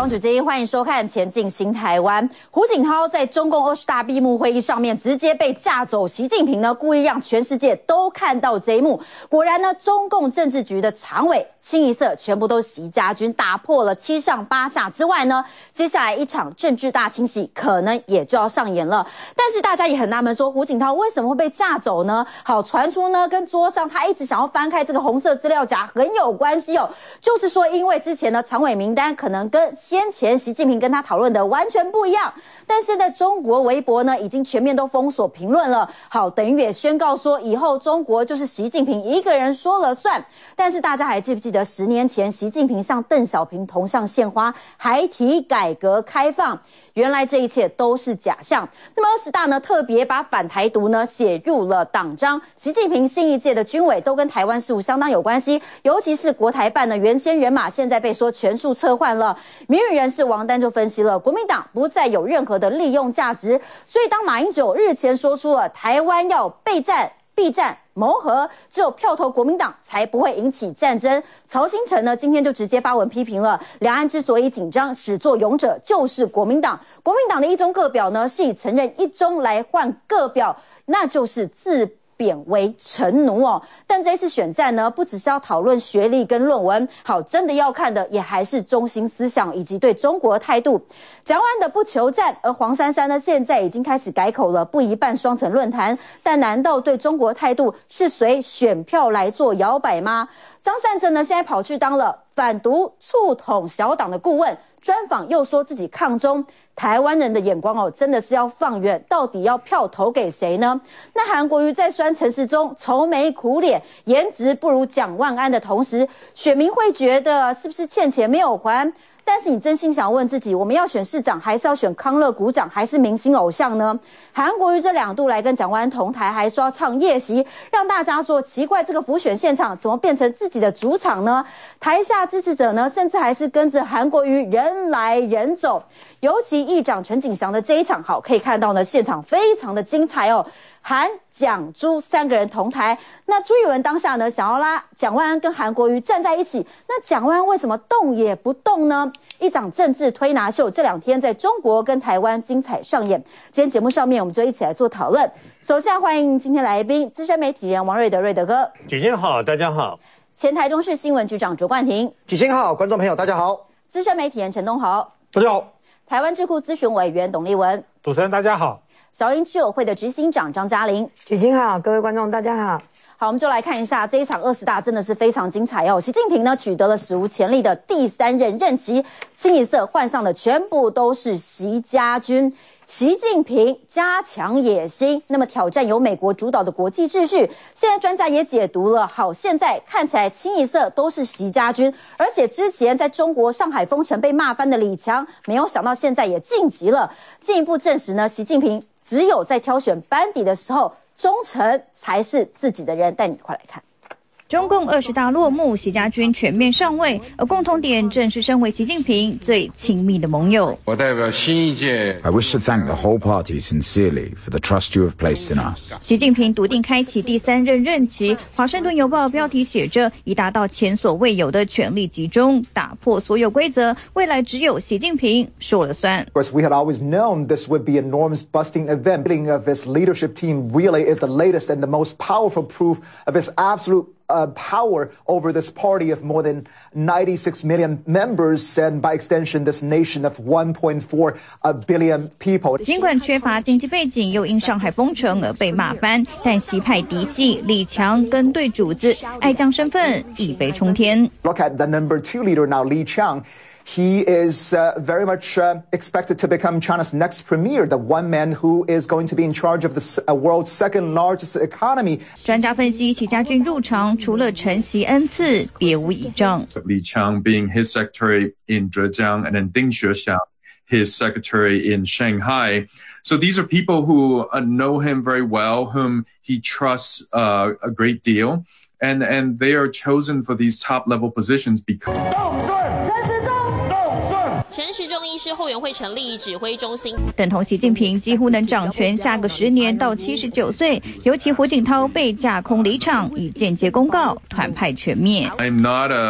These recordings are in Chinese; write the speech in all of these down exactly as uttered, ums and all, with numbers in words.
双主之一，欢迎收看《前进新台湾》。胡锦涛在中共二十大闭幕会议上面直接被架走，习近平呢故意让全世界都看到这一幕。果然呢，中共政治局的常委清一色全部都是习家军，打破了七上八下之外呢，接下来一场政治大清洗可能也就要上演了。但是大家也很纳闷说，胡锦涛为什么会被架走呢？好，传出呢跟桌上他一直想要翻开这个红色资料夹很有关系哦，就是说因为之前呢常委名单可能跟先前习近平跟他讨论的完全不一样，但现在中国微博呢已经全面都封锁评论了。好，等于也宣告说以后中国就是习近平一个人说了算。但是大家还记不记得十年前习近平向邓小平铜像献花，还提改革开放？原来这一切都是假象。那么二十大呢特别把反台独呢写入了党章，习近平新一届的军委都跟台湾事务相当有关系，尤其是国台办呢原先人马现在被说全数撤换了。民运人士王丹就分析了，国民党不再有任何的利用价值，所以当马英九日前说出了台湾要备战避战谋和，只有票投国民党才不会引起战争。曹兴诚呢今天就直接发文批评了，两岸之所以紧张，始作俑者就是国民党。国民党的一中各表呢是以承认一中来换各表，那就是自贬为臣奴哦。但这次选战呢不只是要讨论学历跟论文，好，真的要看的也还是中心思想以及对中国的态度。蒋万安的不求战，而黄珊珊呢现在已经开始改口了，不一半双城论坛。但难道对中国态度是随选票来做摇摆吗？张善政呢现在跑去当了反独促统小党的顾问，专访又说自己抗中。台湾人的眼光哦，真的是要放远，到底要票投给谁呢？那韩国瑜在酸陈时中愁眉苦脸，颜值不如蒋万安的同时，选民会觉得是不是欠钱没有还？但是你真心想问自己，我们要选市长还是要选康乐股长还是明星偶像呢？韩国瑜这两度来跟蒋万安同台，还说要唱夜袭，让大家说奇怪，这个辅选现场怎么变成自己的主场呢？台下支持者呢甚至还是跟着韩国瑜人来人走。尤其议长陈景祥的这一场，好，可以看到呢现场非常的精彩哦，韩蒋朱三个人同台。那朱立伦当下呢想要拉蒋万安跟韩国瑜站在一起，那蒋万安为什么动也不动呢？一场政治推拿秀这两天在中国跟台湾精彩上演。今天节目上面我们就一起来做讨论。首先欢迎今天来宾资深媒体人王瑞德，瑞德哥。 举行好，大家好。 前台中市新闻局长卓冠廷。 举行好，观众朋友大家好。 资深媒体人陈东豪。 大家好。 台湾智库咨询委员董立文。 主持人大家好。 小英知友会的执行长张嘉玲。 举行好，各位观众大家好。 好，我们就来看一下这一场二十大，真的是非常精彩哦。习近平呢取得了史无前例的第三任任期，清一色换上的全部都是习家军。习近平加强野心，那么挑战由美国主导的国际秩序。现在专家也解读了，好，现在看起来清一色都是习家军，而且之前在中国上海封城被骂翻的李强，没有想到现在也晋级了，进一步证实呢，习近平只有在挑选班底的时候，忠诚才是自己的人。带你快来看。 中共二十大落幕，习家军全面上位，而共同点正是身为习近平最亲密的盟友。 我代表新一届 I wish to thank the whole party sincerely for the trust you have placed in us. 习近平笃定开启第三任任期。华盛顿邮报标题写着，已达到前所未有的权力集中，打破所有规则，未来只有习近平说了算。 Of course, we had always known this would be an enormous busting event. The of his leadership team really is the latest and the most powerful proof of his absolute Uh, power over this party of more than ninety-six million members and by extension this nation of one point four billion people. 尽管缺乏经济背景，又因上海封城而被骂翻，但习派嫡系李强跟对主子爱将身份一飞冲天。 Look at the number two leader now, Li Qiang.He is uh, very much uh, expected to become China's next premier, the one man who is going to be in charge of the uh, world's second largest economy. 专家分析，习家军入场除了承袭恩赐，别无倚仗。 Li Qiang being his secretary in Zhejiang, and then Ding Xuexiang, his secretary in Shanghai. So these are people who uh, know him very well, whom he trusts uh, a great deal, and and they are chosen for these top level positions because. 陈时中医师后援会成立指挥中心， 等同习近平几乎能掌权下个十年到七十九岁。尤其胡锦涛被架空离场，以间接公告团派全灭。 I'm not a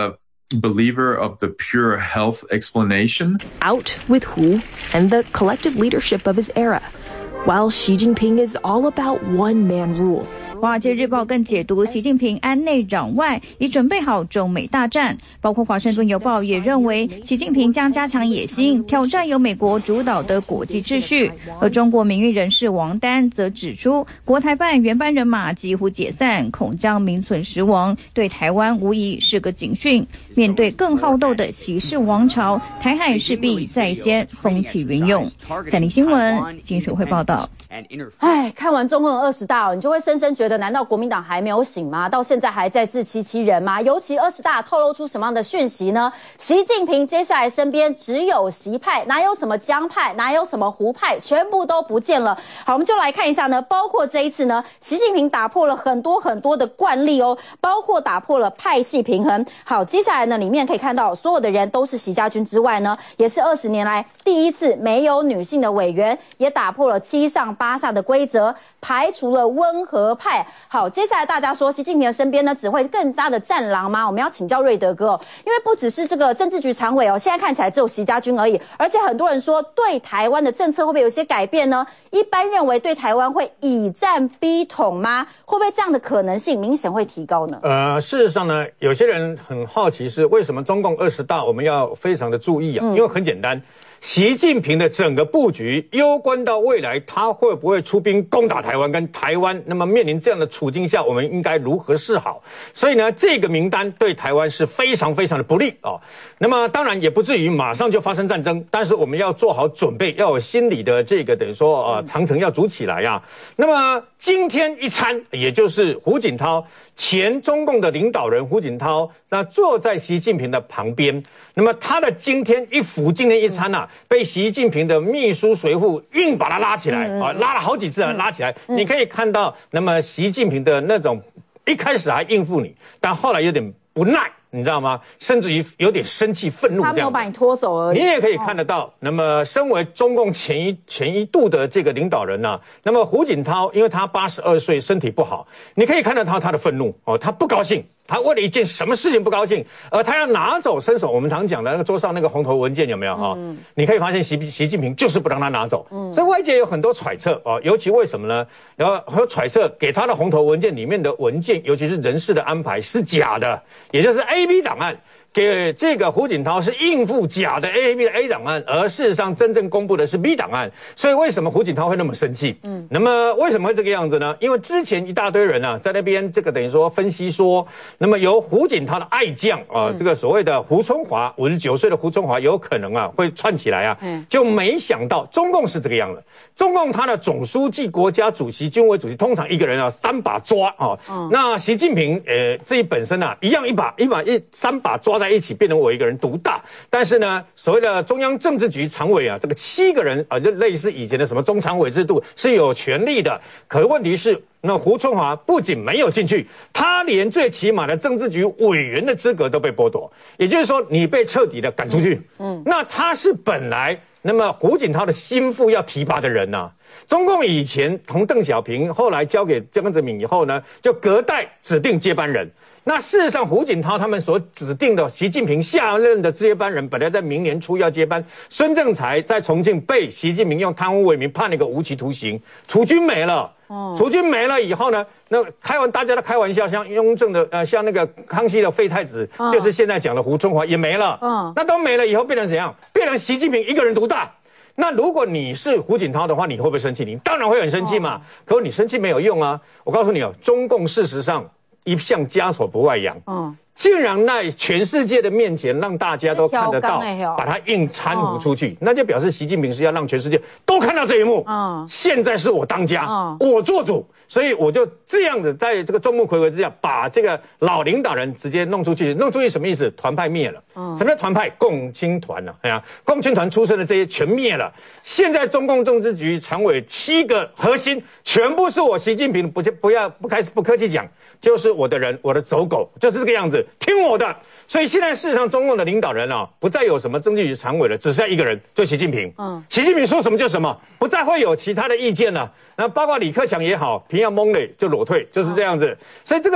believer of the pure health explanation. Out with Hu and the collective leadership of his era, while Xi Jinping is all about one-man rule. 华尔街日报更解读习近平安内攘外，已准备好中美大战。包括华盛顿邮报也认为，习近平将加强野心，挑战由美国主导的国际秩序。而中国名誉人士王丹则指出，国台办原班人马几乎解散，恐将名存实亡，对台湾无疑是个警讯。面对更好斗的习氏王朝，台海势必再掀风起云涌。三立新闻金水会报道。 哎，看完中共二十大，你就会深深觉得，难道国民党还没有醒吗？到现在还在自欺欺人吗？尤其二十大透露出什么样的讯息呢？习近平接下来身边只有习派，哪有什么江派，哪有什么胡派，全部都不见了。好，我们就来看一下呢，包括这一次呢，习近平打破了很多很多的惯例哦，包括打破了派系平衡。好，接下来呢，里面可以看到所有的人都是习家军之外呢，也是二十年来第一次没有女性的委员，也打破了七上八下的规则，排除了温和派。好，接下来大家说习近平的身边呢只会更加的战狼吗？我们要请教瑞德哥哦，因为不只是这个政治局常委哦，现在看起来只有习家军而已，而且很多人说对台湾的政策会不会有一些改变呢？一般认为对台湾会以战逼统吗？会不会这样的可能性明显会提高呢？ 呃，事实上呢，有些人很好奇是为什么中共二十大我们要非常的注意啊？嗯、因为很简单。习近平的整个布局攸关到未来他会不会出兵攻打台湾，跟台湾那么面临这样的处境下，我们应该如何是好？所以呢，这个名单对台湾是非常非常的不利哦。那么当然也不至于马上就发生战争，但是我们要做好准备，要有心理的这个等于说呃长城要筑起来呀、啊。那么今天一餐，也就是胡锦涛前中共的领导人胡锦涛，那坐在习近平的旁边，那么他的今天一服今天一餐啊。被习近平的秘书随扈硬把他拉起来啊，拉了好几次啊，拉起来。你可以看到，那么习近平的那种一开始还应付你，但后来有点不耐，你知道吗？甚至于有点生气、愤怒这样。他没有把你拖走而已。 你也可以看得到，那么身为中共前一前一度的这个领导人呢、啊，那么胡锦涛，因为他八十二岁，身体不好，你可以看得到他的愤怒哦，他不高兴。他为了一件什么事情不高兴，而他要拿走伸手，我们常讲的那个桌上那个红头文件有没有哈、嗯？你可以发现习习近平就是不让他拿走，嗯、所以外界有很多揣测哦，尤其为什么呢？然后还有揣测给他的红头文件里面的文件，尤其是人事的安排是假的，也就是 A B 档案。给这个胡锦涛是应付假的 A A B 的 A 档案，而事实上真正公布的是 B 档案，所以为什么胡锦涛会那么生气？嗯，那么为什么会这个样子呢？因为之前一大堆人啊，在那边这个等于说分析说，那么由胡锦涛的爱将啊，嗯、这个所谓的胡春华，五十九岁的胡春华有可能啊会串起来啊，嗯、就没想到中共是这个样子。中共他的总书记、国家主席、军委主席，通常一个人啊三把抓啊，嗯、那习近平呃自己本身啊一样一把一把一三把抓在一起，变成我一个人独大。但是呢，所谓的中央政治局常委啊，这个七个人啊，就类似以前的什么中常委制度是有权力的。可是问题是，那胡春华不仅没有进去，他连最起码的政治局委员的资格都被剥夺。也就是说，你被彻底的赶出去。嗯，那他是本来。那么胡锦涛的心腹要提拔的人呢、啊？中共以前从邓小平，后来交给江泽民以后呢，就隔代指定接班人。那事实上，胡锦涛他们所指定的习近平下任的接班人，本来在明年初要接班。孙政才在重庆被习近平用贪污为名判了一个无期徒刑，储君没了。哦，储君没了以后呢，那开玩大家都开玩笑，像雍正的呃，像那个康熙的废太子，哦、就是现在讲的胡春华也没了。嗯，那都没了以后变成怎样？变成习近平一个人独大。那如果你是胡锦涛的话，你会不会生气？你当然会很生气嘛。哦、可是你生气没有用啊！我告诉你哦，中共事实上一向家丑不外扬。嗯。竟然在全世界的面前让大家都看得到，把它硬搀扶出去，那就表示习近平是要让全世界都看到这一幕。嗯，现在是我当家，嗯、我做主，所以我就这样子在这个众目睽睽之下，把这个老领导人直接弄出去。弄出去什么意思？团派灭了。嗯，什么叫团派？共青团呢、啊？哎呀，共青团出身的这些全灭了。现在中共政治局常委七个核心全部是我习近平，不不要不开始不客气讲，就是我的人，我的走狗，就是这个样子。听我的，所以现在事实上中共的领导人啊，不再有什么政治局常委了，只剩一个人，就习近平。嗯，习近平说什么就什么，不再会有其他的意见了。那包括李克强也好，平阳蒙磊就裸退，就是这样子。所以这个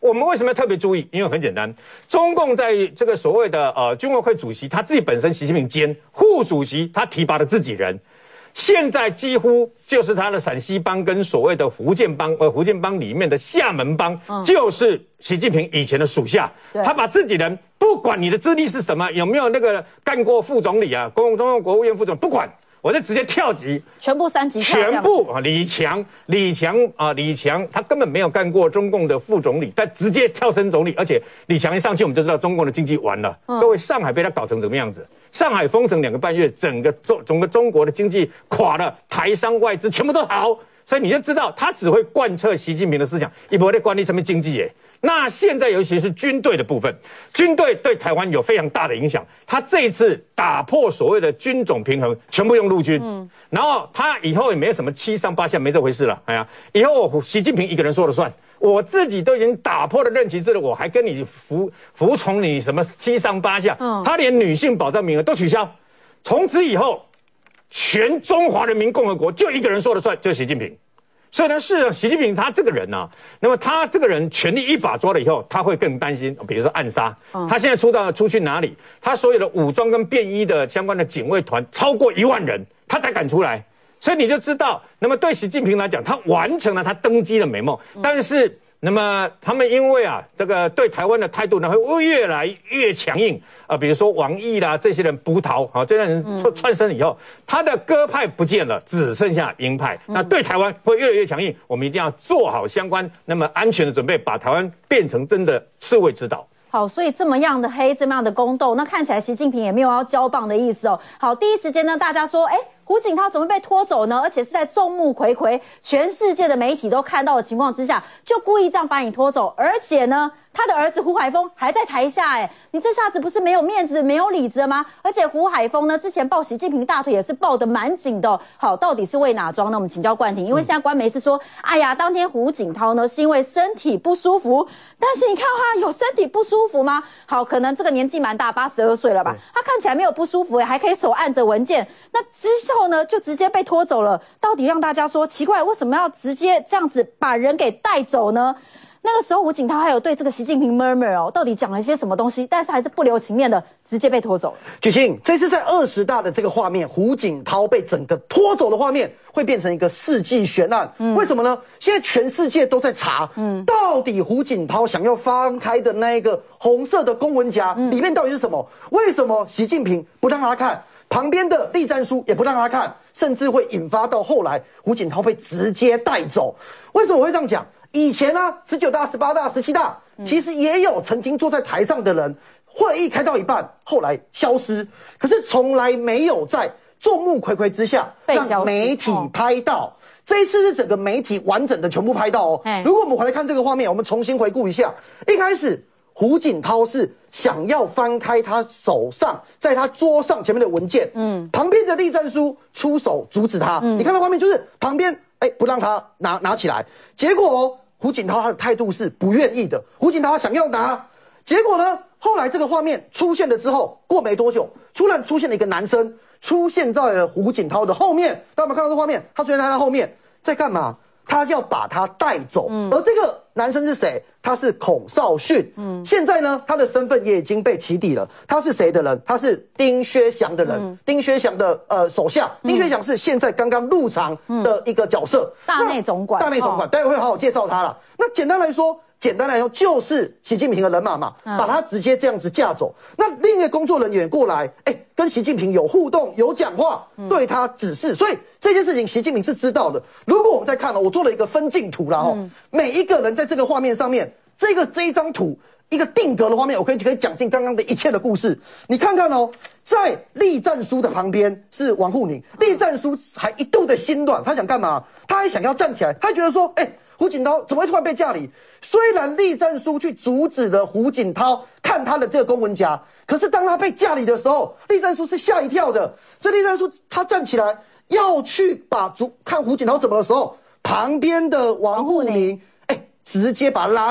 我们为什么要特别注意？因为很简单，中共在这个所谓的呃军委会主席，他自己本身习近平兼副主席，他提拔了自己人。现在几乎就是他的陕西帮跟所谓的福建帮，呃，福建帮里面的厦门帮，嗯、就是习近平以前的属下。他把自己人，不管你的资历是什么，有没有那个干过副总理啊，中共国务院副总，不管，我就直接跳级， 全部三级跳。 全部啊，李强，李强啊，李强，他根本没有干过中共的副总理，但直接跳升总理，而且李强一上去，我们就知道中共的经济完了。嗯、各位，上海被他搞成什么样子？上海封城两个半月，整个中整个中国的经济垮了，台商外资全部都好，所以你就知道他只会贯彻习近平的思想，一波在管理什么经济耶。那现在尤其是军队的部分，军队对台湾有非常大的影响。他这一次打破所谓的军种平衡，全部用陆军，嗯，然后他以后也没有什么七上八下，没这回事了。哎呀，以后习近平一个人说了算。我自己都已经打破了任期制了，我还跟你服服从你什么七上八下？嗯，他连女性保障名额都取消，从此以后，全中华人民共和国就一个人说了算，就是习近平。所以呢，是习近平他这个人呢、啊，那么他这个人权力一把抓了以后，他会更担心，比如说暗杀。嗯、他现在出到出去哪里？他所有的武装跟便衣的相关的警卫团超过一万人，他才敢出来。所以你就知道，那么对习近平来讲，他完成了他登基的美梦。但是，那么他们因为啊，这个对台湾的态度呢，会越来越强硬啊、呃。比如说王毅啦，这些人葡萄啊，这些人窜窜升以后，他的鸽派不见了，只剩下鹰派。那对台湾会越来越强硬，我们一定要做好相关那么安全的准备，把台湾变成真的刺猬之岛。 好，所以这么样的黑，这么样的宫斗，那看起来习近平也没有要交棒的意思哦。好，第一时间呢，大家说，哎，胡锦涛怎么被拖走呢？而且是在众目睽睽、全世界的媒体都看到的情况之下，就故意这样把你拖走，而且呢，他的儿子胡海峰还在台下，哎，你这下子不是没有面子、没有里子了吗？而且胡海峰呢，之前抱习近平大腿也是抱得蛮紧的、哦。好，到底是为哪桩呢？我们请教冠廷，因为现在官媒是说，哎呀，当天胡锦涛呢是因为身体不舒服，但是你看他有身体不舒服吗？好，可能这个年纪蛮大，八十二岁了吧？他看起来没有不舒服，还可以手按着文件。那之后呢，就直接被拖走了。到底让大家说奇怪，为什么要直接这样子把人给带走呢？那个时候胡锦涛还有对这个习近平 murmur 哦，到底讲了一些什么东西？但是还是不留情面的，直接被拖走了。 举庆，这次在二十大的这个画面，胡锦涛被整个拖走的画面，会变成一个世纪悬案。嗯，为什么呢？现在全世界都在查，嗯，到底胡锦涛想要翻开的那一个红色的公文夹、嗯、里面到底是什么？为什么习近平不让他看？旁边的栗战书也不让他看，甚至会引发到后来胡锦涛被直接带走。为什么我会这样讲？以前呢、啊，十九大、十八大、十七大，其实也有曾经坐在台上的人，会议开到一半，后来消失，可是从来没有在众目睽睽之下让媒体拍到。这一次是整个媒体完整的全部拍到哦。如果我们回来看这个画面，我们重新回顾一下，一开始胡锦涛是想要翻开他手上在他桌上前面的文件，嗯，旁边的栗战书出手阻止他。嗯，你看到画面就是旁边哎不让他拿拿起来，结果哦。胡锦涛他的态度是不愿意的，胡锦涛想要拿，结果呢，后来这个画面出现了之后，过没多久，突然出现了一个男生，出现在了胡锦涛的后面。大家有没有看到这画面？他出现在他后面，在干嘛？他要把他带走。嗯，而这个男生是谁？他是孔少迅。嗯，现在呢，他的身份也已经被起底了。他是谁的人？他是丁薛祥的人。嗯、丁薛祥的呃手下。嗯、丁薛祥是现在刚刚入场的一个角色。嗯、 大内总管。 大内总管，待会会好好介绍他了。那简单来说。简单来说，就是习近平的人马嘛，嗯、把他直接这样子架走。那另一个工作人员过来，哎、欸，跟习近平有互动、有讲话，嗯、对他指示。所以这件事情，习近平是知道的。如果我们再看了，我做了一个分镜图啦，哦、嗯，每一个人在这个画面上面，这个这一张图，一个定格的画面，我可以可以讲尽刚刚的一切的故事。你看看哦，在栗战书的旁边是王沪宁，栗战书还一度的心软，他想干嘛？他还想要站起来，他觉得说，哎、欸。胡锦涛怎么会突然被架离？虽然栗战书去阻止了胡锦涛看他的这个公文夹，可是当他被架离的时候，栗战书是吓一跳的。所以栗战书他站起来要去把主看胡锦涛怎么的时候，旁边的王沪宁哎直接把他拉住。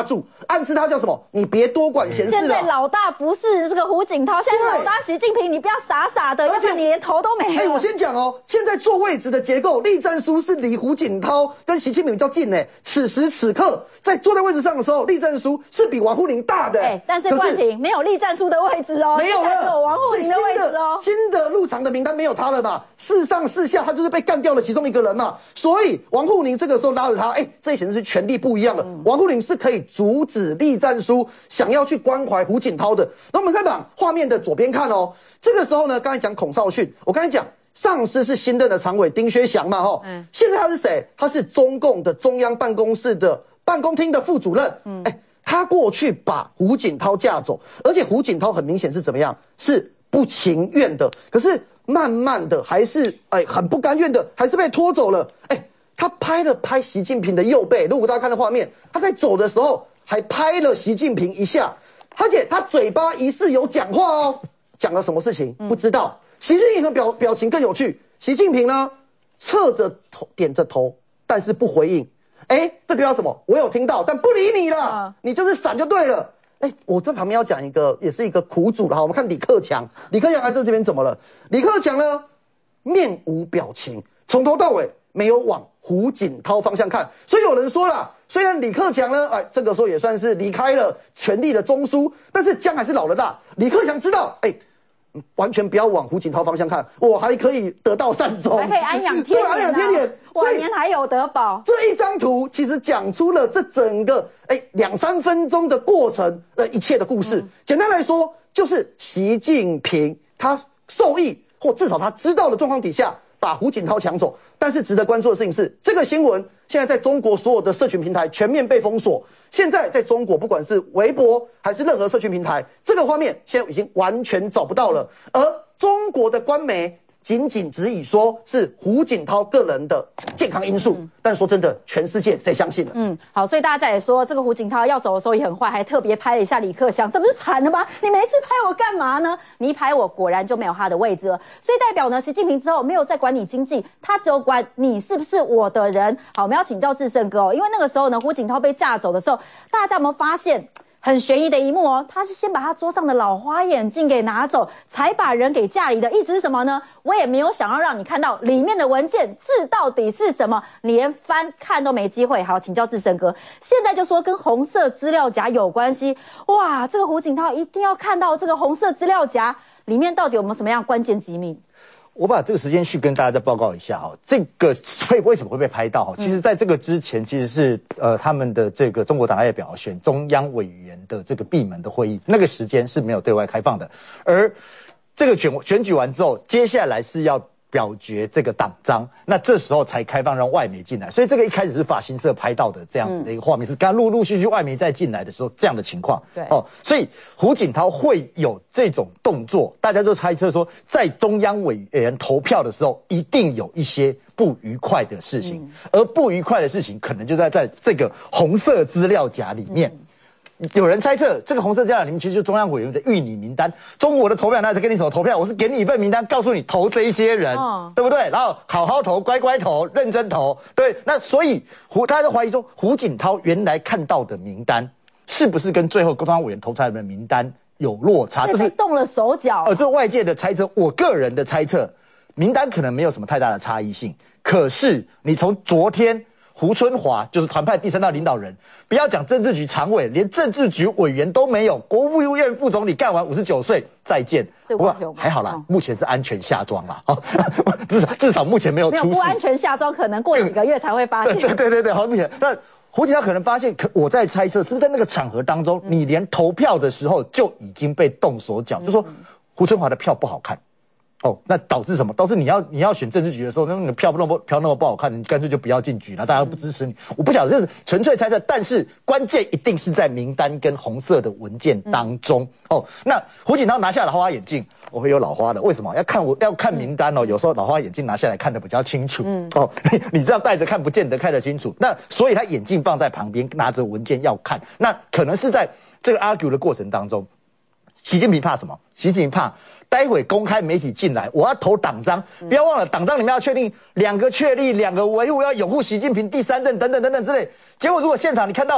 暗示他叫什么？你别多管闲事啊。 现在老大不是这个胡锦涛，现在老大习近平，你不要傻傻的，而且你连头都没有。 哎，我先讲哦，现在坐位置的结构，栗战书是离胡锦涛跟习近平比较近诶。此时此刻，在坐在位置上的时候，栗战书是比王沪宁大的。 哎，但是冠廷没有栗战书的位置哦， 没有了， 有王沪宁的位置哦。 新的入场的名单没有他了嘛？四上四下，他就是被干掉了其中一个人嘛。所以王沪宁这个时候拉着他，哎，这显然是权力不一样了。嗯、王沪宁是可以阻止栗战书想要去关怀胡锦涛的。那我们再把画面的左边看哦，这个时候呢，刚才讲孔少迅，我刚才讲。上司是新任的常委丁薛祥嘛，吼，嗯，现在他是谁？他是中共的中央办公室的办公厅的副主任，嗯，哎，他过去把胡锦涛架走，而且胡锦涛很明显是怎么样？是不情愿的，可是慢慢的还是哎很不甘愿的，还是被拖走了，哎，他拍了拍习近平的右背，如果大家看到画面，他在走的时候还拍了习近平一下，而且他嘴巴疑似有讲话哦，讲了什么事情？不知道。习近平的表表情更有趣，习近平呢侧着头点着头，但是不回应。哎，这个叫什么？我有听到，但不理你了，啊、你就是闪就对了。哎，我这旁边要讲一个，也是一个苦主了哈。我们看李克强，李克强来这这边怎么了？李克强呢面无表情，从头到尾没有往胡锦涛方向看。所以有人说了，虽然李克强呢，哎，这个时候也算是离开了权力的中枢，但是姜还是老的大。李克强知道，哎。完全不要往胡锦涛方向看，我还可以得道善终， 还可以安养天年、啊， 安养天年， 晚年还有得保。 这一张图其实讲出了这整个哎两三分钟的过程，呃，一切的故事。嗯、简单来说，就是习近平他受益，或至少他知道的状况底下，把胡锦涛抢走。但是值得关注的事情是，这个新闻现在在中国所有的社群平台全面被封锁。现在在中国，不管是微博还是任何社群平台，这个画面现在已经完全找不到了。而中国的官媒仅仅只以说是胡锦涛个人的健康因素，嗯、但说真的，全世界谁相信了？ 嗯，好，所以大家也说这个胡锦涛要走的时候也很坏，还特别拍了一下李克强，这不是惨了吗？你没事拍我干嘛呢？你一拍我，果然就没有他的位置了。所以代表呢，习近平之后没有再管你经济，他只有管你是不是我的人。好，我们要请教智胜哥哦，因为那个时候呢，胡锦涛被架走的时候，大家有没有发现？很悬疑的一幕哦，他是先把他桌上的老花眼镜给拿走，才把人给架离的。意思是什么呢？我也没有想要让你看到里面的文件字到底是什么，你连翻看都没机会。好，请教智胜哥，现在就说跟红色资料夹有关系。哇，这个胡锦涛一定要看到这个红色资料夹里面到底有没有什么样关键机密。 我把这个时间序跟大家再报告一下哈，这个会为什么会被拍到哈？其实在这个之前，其实是呃他们的这个中国党代表选中央委员的这个闭门的会议，那个时间是没有对外开放的。而这个选选举完之后，接下来是要表决这个党章，那这时候才开放让外媒进来。所以这个一开始是法新社拍到的这样子的一个画面，嗯、是刚陆陆续续外媒再进来的时候这样的情况。 对哦，所以胡锦涛会有这种动作，大家就猜测说，在中央委员投票的时候，一定有一些不愉快的事情，嗯、而不愉快的事情可能就在在这个红色资料夹里面。嗯有人猜测，这个红色资料里面其实就是中央委员的预拟名单。中国的投票，那是给你什么投票？我是给你一份名单，告诉你投这一些人，哦、对不对？然后好好投，乖乖投，认真投。对，那所以胡，大家都怀疑说，胡锦涛原来看到的名单，是不是跟最后中央委员投出来的名单有落差？ 这是动了手脚。 呃，这是外界的猜测，我个人的猜测，名单可能没有什么太大的差异性。可是你从昨天。胡春华就是团派第三道领导人，不要讲政治局常委，连政治局委员都没有。国务院副总理干完五十九岁再见，不过还好啦，嗯、目前是安全下庄啦，哦、至少至少目前没有出事。 没有不安全下庄，可能过几个月才会发现。 对对对对，好明显。那胡锦涛可能发现，可我在猜测，是不是在那个场合当中，嗯、你连投票的时候就已经被动手脚，嗯、就说胡春华的票不好看。哦，那导致什么？导致你要你要选政治局的时候，那个票那么票那么不好看，你干脆就不要进局了，大家不支持你。我不晓得，就是纯粹猜测，但是关键一定是在名单跟红色的文件当中。嗯、哦，那胡锦涛拿下老花眼镜，我会有老花的，为什么？要看我要看名单哦，有时候老花眼镜拿下来看得比较清楚。嗯，哦，你你这样戴着看不见得看得清楚。那所以他眼镜放在旁边，拿着文件要看。那可能是在这个 argue 的过程当中，习近平怕什么？习近平怕。待会公开媒体进来，我要投党章，不要忘了党章里面要确定两个确立、两个维护，要拥护习近平第三任等等等等之类。结果如果现场你看到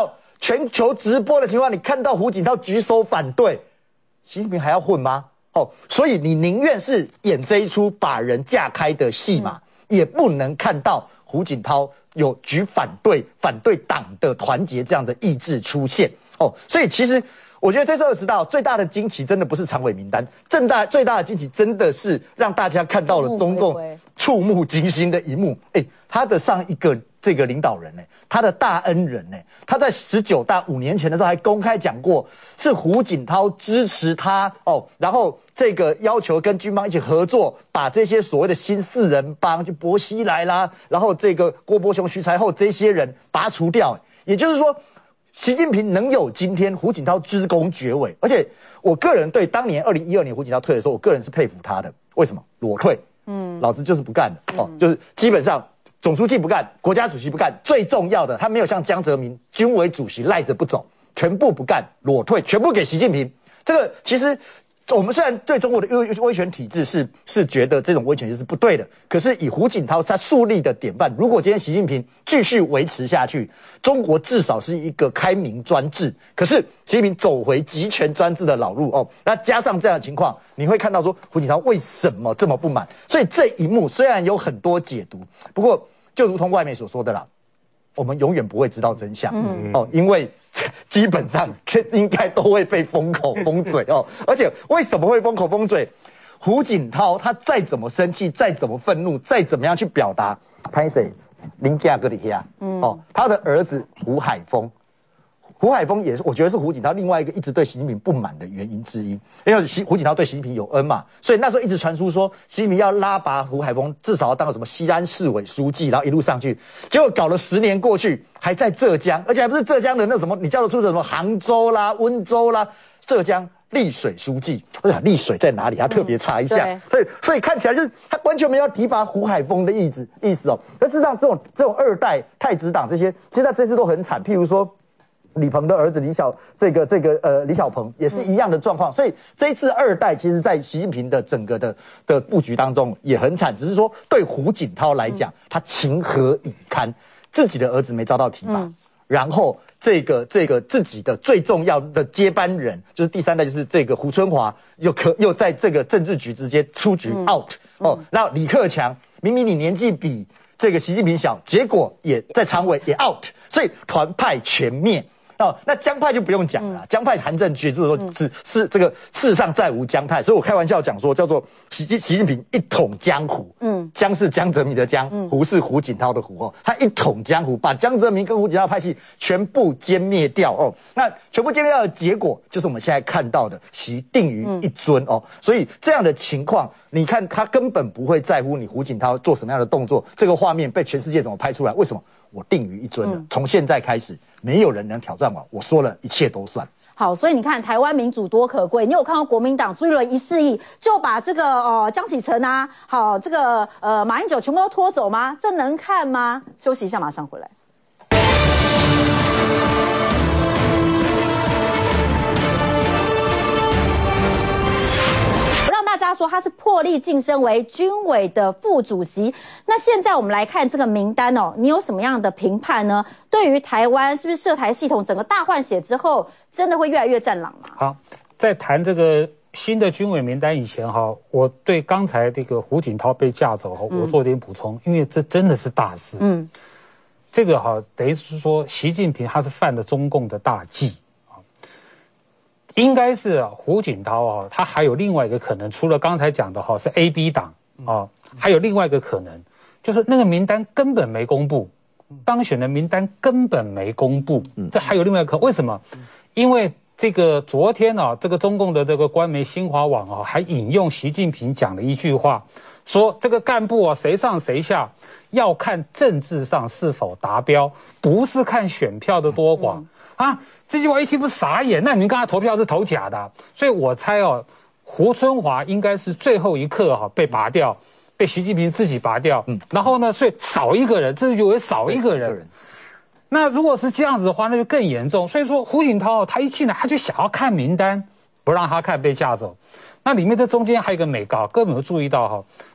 全球直播的情况，你看到胡锦涛举手反对，习近平还要混吗？哦，所以你宁愿是演这一出把人架开的戏码，嗯、也不能看到胡锦涛有举反对反对党的团结这样的意志出现。哦，所以其实我觉得这次二十大最大的惊奇，真的不是常委名单，最大最大的惊奇真的是让大家看到了中共触目惊心的一幕。哎，他的上一个这个领导人呢，他的大恩人呢，他在十九大五年前的时候还公开讲过，是胡锦涛支持他哦，然后这个要求跟军方一起合作，把这些所谓的新四人帮，就薄熙来啦，然后这个郭伯雄、徐才厚这些人拔除掉。也就是说，习近平能有今天，胡锦涛知功厥伟。而且我个人对当年二零一二年胡锦涛退的时候，我个人是佩服他的。为什么？裸退，嗯，老子就是不干的、嗯、哦，就是基本上。总书记不干，国家主席不干，最重要的他没有像江泽民军委主席赖着不走，全部不干，裸退，全部给习近平。这个其实我们虽然对中国的威威权体制是是觉得这种威权就是不对的，可是以胡锦涛他树立的典范，如果今天习近平继续维持下去，中国至少是一个开明专制。可是习近平走回集权专制的老路哦，那加上这样的情况，你会看到说胡锦涛为什么这么不满？所以这一幕虽然有很多解读，不过。就如同外媒所说的啦，我们永远不会知道真相、嗯、哦，因为基本上应该都会被封口封嘴哦。而且为什么会封口封嘴？胡锦涛他再怎么生气，再怎么愤怒，再怎么样去表达，拍谁林家哥里亚，嗯，哦，他的儿子胡海峰。胡海峰也是，我觉得是胡锦涛另外一个一直对习近平不满的原因之一，因为习胡锦涛对习近平有恩嘛，所以那时候一直传出说习近平要拉拔胡海峰，至少要当个什么西安市委书记，然后一路上去，结果搞了十年过去，还在浙江，而且还不是浙江的那什么，你叫得出什么杭州啦、温州啦，浙江丽水书记，哎呀，丽水在哪里？他特别查一下，嗯、所以所以看起来就是他完全没有提拔胡海峰的意思意思哦。而事实上，这种这种二代太子党这些，其实在这次都很惨，譬如说。李鹏的儿子李小这个这个呃李小鹏也是一样的状况，所以这一次二代其实在习近平的整个的的布局当中也很惨，只是说对胡锦涛来讲，他情何以堪，自己的儿子没遭到提拔，嗯、然后这个这个自己的最重要的接班人就是第三代就是这个胡春华又可又在这个政治局直接出局 out、嗯、哦，那李克强明明你年纪比这个习近平小，结果也在常委也 out， 所以团派全灭。哦，那江派就不用讲了、嗯，江派韩正觉就是说是、嗯、是这个世上再无江派，所以我开玩笑讲说叫做习近习近平一统江湖，嗯，江是江泽民的江，嗯、胡是胡锦涛的胡哦，他一统江湖，把江泽民跟胡锦涛派系全部歼灭掉哦，那全部歼灭掉的结果就是我们现在看到的习定于一尊、嗯、哦，所以这样的情况，你看他根本不会在乎你胡锦涛做什么样的动作，这个画面被全世界怎么拍出来？为什么？我定于一尊了，从、嗯、现在开始，没有人能挑战我。我说了一切都算。 好，所以你看台湾民主多可贵。你有看到国民党出了一四亿，就把这个呃江启臣啊，好这个呃马英九全部都拖走吗？这能看吗？休息一下，马上回来。大家说他是破例晋升为军委的副主席，那现在我们来看这个名单哦，你有什么样的评判呢？对于台湾是不是涉台系统整个大换血之后，真的会越来越战狼吗？ 好，在谈这个新的军委名单以前哈，我对刚才这个胡锦涛被架走哈，我做点补充、嗯，因为这真的是大事。嗯，这个哈等于是说习近平他是犯了中共的大忌。应该是、啊、胡锦涛啊，他还有另外一个可能，除了刚才讲的哈是 A B 党啊，还有另外一个可能，就是那个名单根本没公布，当选的名单根本没公布，这还有另外一个可能，为什么？因为这个昨天啊，这个中共的这个官媒新华网啊，还引用习近平讲了一句话，说这个干部啊谁上谁下，要看政治上是否达标，不是看选票的多寡。啊，这句话一听不傻眼，那你们刚才投票是投假的、啊，所以我猜哦，胡春华应该是最后一刻哈、啊、被拔掉，被习近平自己拔掉，嗯，然后呢，所以少一个人，这就为少一个人。那如果是这样子的话，那就更严重。所以说胡锦涛他一进来他就想要看名单，不让他看被架走。那里面这中间还有一个美高，各位有没有注意到哈？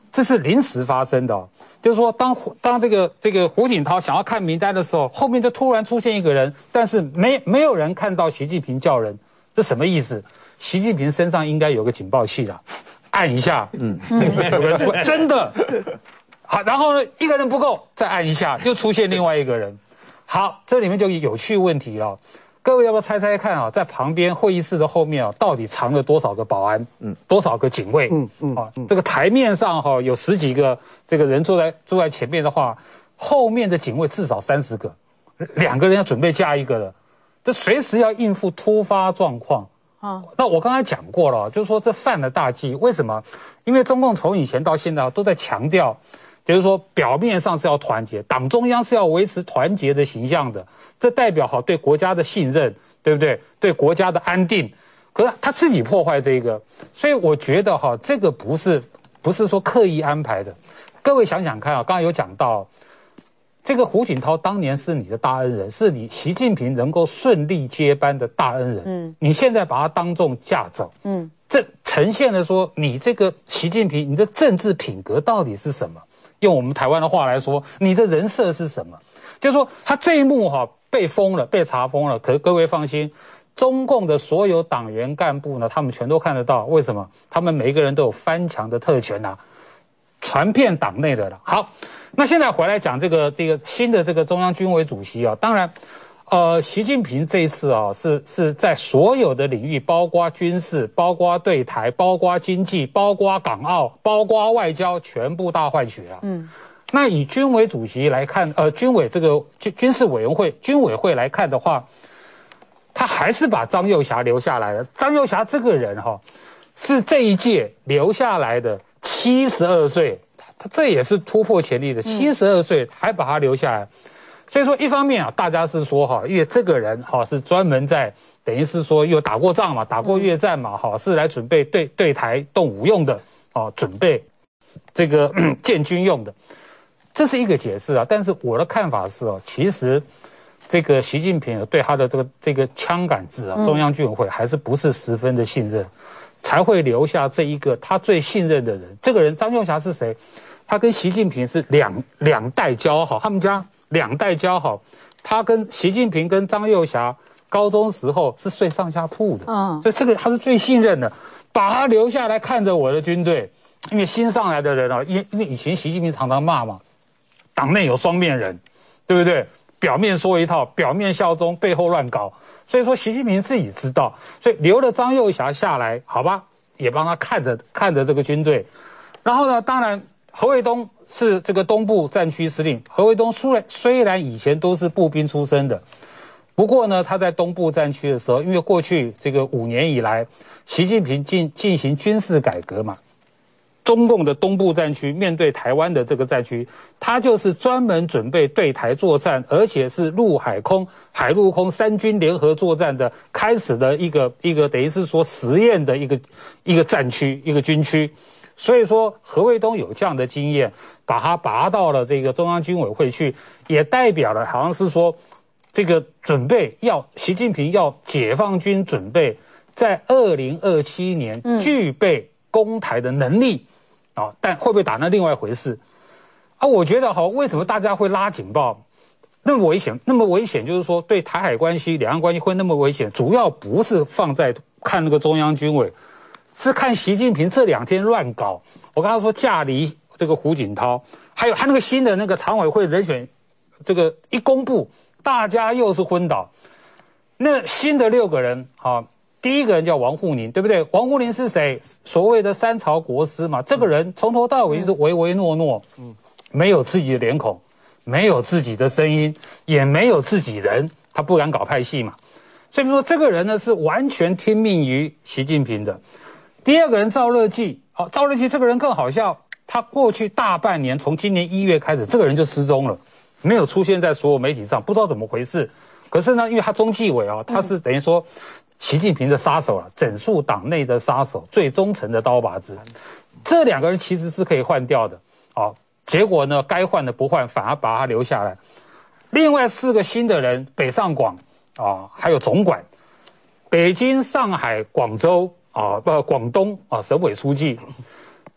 这是临时发生的、哦，就是说当当这个这个胡锦涛想要看名单的时候，后面就突然出现一个人，但是没没有人看到习近平叫人，这什么意思？习近平身上应该有个警报器啦，按一下，嗯，有个人说真的，好，然后呢一个人不够，再按一下，又出现另外一个人，好，这里面就有趣问题了。各位要不要猜猜看啊？在旁边会议室的后面啊，到底藏了多少个保安？嗯，多少个警卫？嗯嗯啊，这个台面上哈、啊、有十几个这个人坐在坐在前面的话，后面的警卫至少三十个，两个人要准备加一个了，这随时要应付突发状况。啊，那我刚才讲过了，就是说这犯了大忌。为什么？因为中共从以前到现在都在强调。就是说，表面上是要团结，党中央是要维持团结的形象的，这代表好对国家的信任，对不对？对国家的安定。可是他自己破坏这个，所以我觉得哈，这个不是不是说刻意安排的。各位想想看啊，刚刚有讲到，这个胡锦涛当年是你的大恩人，是你习近平能够顺利接班的大恩人。嗯，你现在把他当众架走，嗯，这呈现了说你这个习近平，你的政治品格到底是什么？用我们台湾的话来说，你的人设是什么？就是说，他这一幕哈、啊、被封了，被查封了。可是各位放心，中共的所有党员干部呢，他们全都看得到。为什么？他们每一个人都有翻墙的特权呐、啊，传遍党内的了。好，那现在回来讲这个这个新的这个中央军委主席啊，当然。呃，习近平这一次啊，是是在所有的领域，包括军事、包括对台、包括经济、包括港澳、包括外交，全部大换血啊。嗯，那以军委主席来看，呃，军委这个军军事委员会、军委会来看的话，他还是把张又侠留下来了。张又侠这个人哈、哦，是这一届留下来的七十二岁，他这也是突破前例的，七十二岁还把他留下来。所以说，一方面啊，大家是说哈，因为这个人哈是专门在等于是说又打过仗嘛，打过越战嘛，哈是来准备对对台动武用的，哦，准备这个建军用的，这是一个解释啊。但是我的看法是哦，其实这个习近平对他的这个这个枪杆子啊，中央军委会还是不是十分的信任，才会留下这一个他最信任的人。这个人张又侠是谁？他跟习近平是两两代交好，他们家。两代交好，他跟习近平跟张又侠高中时候是睡上下铺的，嗯，所以这个他是最信任的，把他留下来看着我的军队，因为新上来的人啊，因为因为以前习近平常常骂嘛，党内有双面人，对不对？表面说一套，表面效忠，背后乱搞，所以说习近平自己知道，所以留了张又侠下来，好吧，也帮他看着看着这个军队，然后呢，当然。何卫东是这个东部战区司令。何卫东虽然虽然以前都是步兵出身的，不过呢，他在东部战区的时候，因为过去这个五年以来，习近平进进行军事改革嘛，中共的东部战区面对台湾的这个战区，他就是专门准备对台作战，而且是陆海空、海陆空三军联合作战的开始的一个一个等于是说实验的一个一个战区、一个军区。所以说，何卫东有这样的经验，把他拔到了这个中央军委会去，也代表了好像是说，这个准备要习近平要解放军准备在二零二七年具备攻台的能力啊、嗯哦，但会不会打那另外一回事啊？我觉得哈，为什么大家会拉警报？那么危险，那么危险，就是说对台海关系、两岸关系会那么危险，主要不是放在看那个中央军委。是看习近平这两天乱搞，我刚才说架离这个胡锦涛，还有他那个新的那个常委会人选，这个一公布，大家又是昏倒。那新的六个人，啊，第一个人叫王沪宁，对不对？王沪宁是谁？所谓的三朝国师嘛，这个人从头到尾就是唯唯诺诺，嗯，没有自己的脸孔，没有自己的声音，也没有自己人，他不敢搞派系嘛。所以说这个人呢是完全听命于习近平的。第二个人赵乐际，好、哦，赵乐际这个人更好笑，他过去大半年，从今年一月开始，这个人就失踪了，没有出现在所有媒体上，不知道怎么回事。可是呢，因为他中纪委啊，他是等于说习近平的杀手啊，整肃党内的杀手，最忠诚的刀把子。这两个人其实是可以换掉的，哦，结果呢，该换的不换，反而把他留下来。另外四个新的人，北上广啊、哦，还有总管，北京、上海、广州。啊，不，广东啊，省委书记，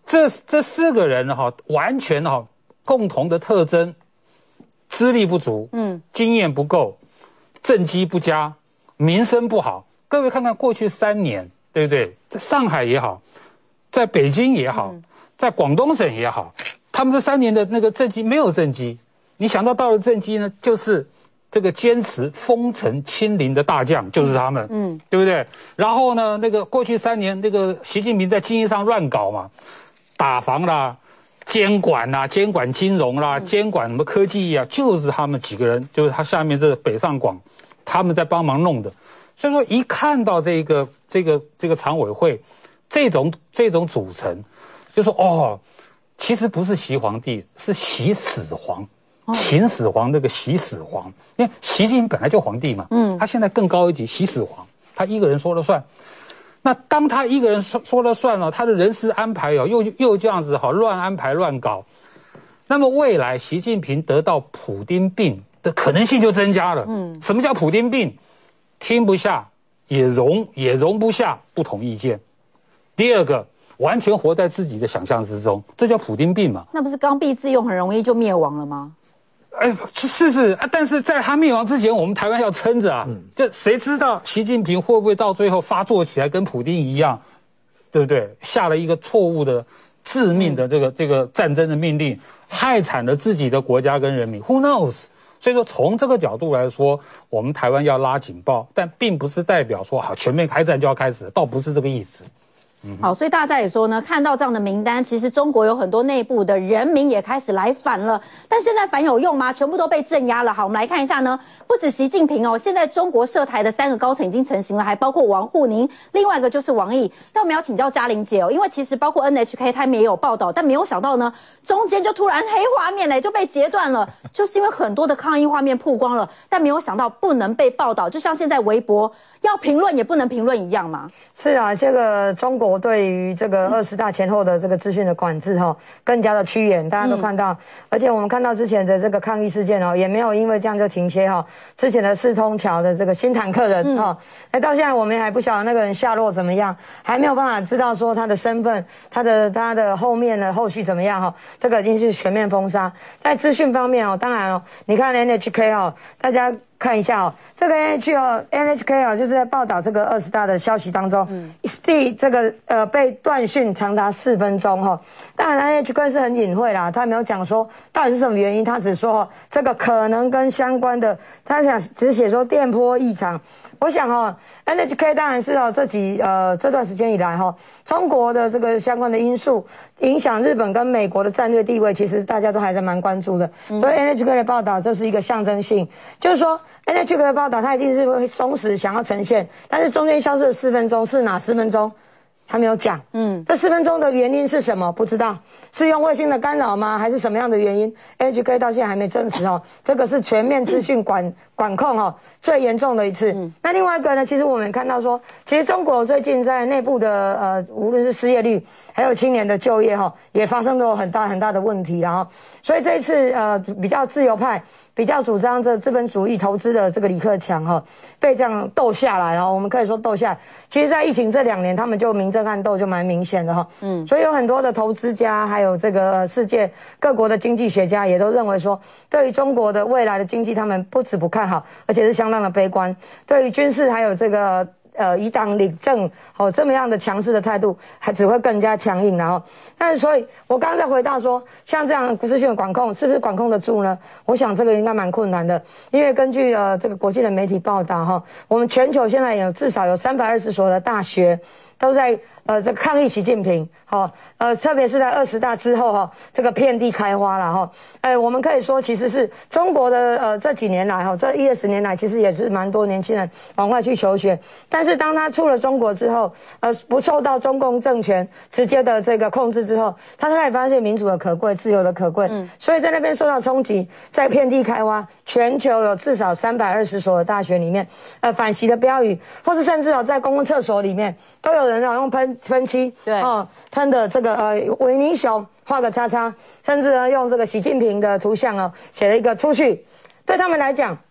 这这四个人哈，完全哈共同的特征：资历不足，嗯，经验不够，政绩不佳，名声不好。各位看看过去三年，对不对？在上海也好，在北京也好，嗯、在广东省也好，他们这三年的那个政绩没有政绩。你想到到了政绩呢，就是这个坚持风尘清零的大将，就是他们，嗯，对不对？然后呢，那个过去三年，那个习近平在经济上乱搞嘛，打房啦、监管啦、监管金融啦、嗯、监管什么科技啊，就是他们几个人，就是他下面这北上广，他们在帮忙弄的。所以说，一看到这个这个这个常委会这种这种组成，就说哦，其实不是习皇帝，是习始皇。秦始皇那个习始皇，因为习近平本来就皇帝嘛，嗯，他现在更高一级，习始皇，他一个人说了算。那当他一个人说说了算了，他的人事安排哦，又又这样子好乱安排乱搞，那么未来习近平得到普丁病的可能性就增加了。嗯，什么叫普丁病？听不下，也容也容不下不同意见。第二个，完全活在自己的想象之中，这叫普丁病嘛？ 那不是刚愎自用，很容易就灭亡了吗？ 哎，是是啊，但是在他灭亡之前，我们台湾要撑着啊。嗯，这谁知道习近平会不会到最后发作起来，跟普丁一样，对不对？下了一个错误的、致命的这个、嗯、这个战争的命令，害惨了自己的国家跟人民。Who knows？ 所以说，从这个角度来说，我们台湾要拉警报，但并不是代表说好全面开战就要开始，倒不是这个意思。 好，所以大家也说呢，看到这样的名单，其实中国有很多内部的人民也开始来反了。但现在反有用吗？全部都被镇压了。好，我们来看一下呢，不止习近平哦，现在中国涉台的三个高层已经成型了，还包括王沪宁，另外一个就是王毅。但我们要请教嘉玲姐哦，因为其实包括 N H K 他们也有报道，但没有想到呢，中间就突然黑画面嘞就被截断了，就是因为很多的抗议画面曝光了，但没有想到不能被报道，就像现在微博要评论也不能评论一样嘛。 是啊，这个中国对于这个二十大前后的这个资讯的管制哈、哦，更加的趋严，大家都看到、嗯。而且我们看到之前的这个抗议事件哦，也没有因为这样就停歇哈、哦。之前的四通桥的这个新坦克人哈，哎、嗯哦，到现在我们还不晓得那个人下落怎么样，还没有办法知道说他的身份，他的他的后面的后续怎么样哈、哦。这个已经是全面封杀。在资讯方面哦，当然哦，你看 N H K 哦，大家看一下哦，这个 N H 哦 N H K 哦，就是在报道这个二十大的消息当中，嗯，这个呃被断讯长达四分钟哈、哦。当然 N H K 是很隐晦啦，他没有讲说到底是什么原因，他只说、哦、这个可能跟相关的，他想只写说电波异常。我想哦 ，N H K 当然是哦这几呃这段时间以来哈、哦，中国的这个相关的因素影响日本跟美国的战略地位，其实大家都还是蛮关注的。嗯、所以 N H K 的报道这是一个象征性，就是说 N H K 的报道它一定是会松弛想要呈现，但是中间消失了四分钟是哪四分钟？他没有讲，嗯，这四分钟的原因是什么？不知道，是用卫星的干扰吗？还是什么样的原因 ？N H K 到现在还没证实哦。这个是全面资讯管管控哦最严重的一次。嗯、那另外一个呢，其实我们看到说，其实中国最近在内部的呃，无论是失业率还有青年的就业哈、哦，也发生了很大很大的问题，然后，所以这一次呃比较自由派。比较主张这资本主义投资的这个李克强哈、哦，被这样斗下来，然后我们可以说斗下来。其实，在疫情这两年，他们就明争暗斗就蛮明显的哈、哦。嗯，所以有很多的投资家，还有这个世界各国的经济学家也都认为说，对于中国的未来的经济，他们不止不看好，而且是相当的悲观。对于军事还有这个。呃，以党领政哦，这么样的强势的态度，还只会更加强硬，然后，但是所以，我刚刚再回到说，像这样资讯的管控，是不是管控得住呢？我想这个应该蛮困难的，因为根据呃这个国际的媒体报道哈，我们全球现在有至少有三百二十所的大学都在。呃，这抗议习近平，哈、哦，呃，特别是在二十大之后，哈、哦，这个遍地开花了，哈、哦，哎，我们可以说，其实是中国的呃这几年来，哈、哦，这一二十年来，其实也是蛮多年轻人往外去求学，但是当他出了中国之后，呃，不受到中共政权直接的这个控制之后，他开始发现民主的可贵，自由的可贵，嗯，所以在那边受到冲击，在遍地开花，全球有至少三百二十所的大学里面，呃，反习的标语，或是甚至哦，在公共厕所里面都有人哦用喷。喷漆对哦，喷的这个呃维尼熊画个叉叉，甚至呢用这个习近平的图像哦写了一个出去，对他们来讲。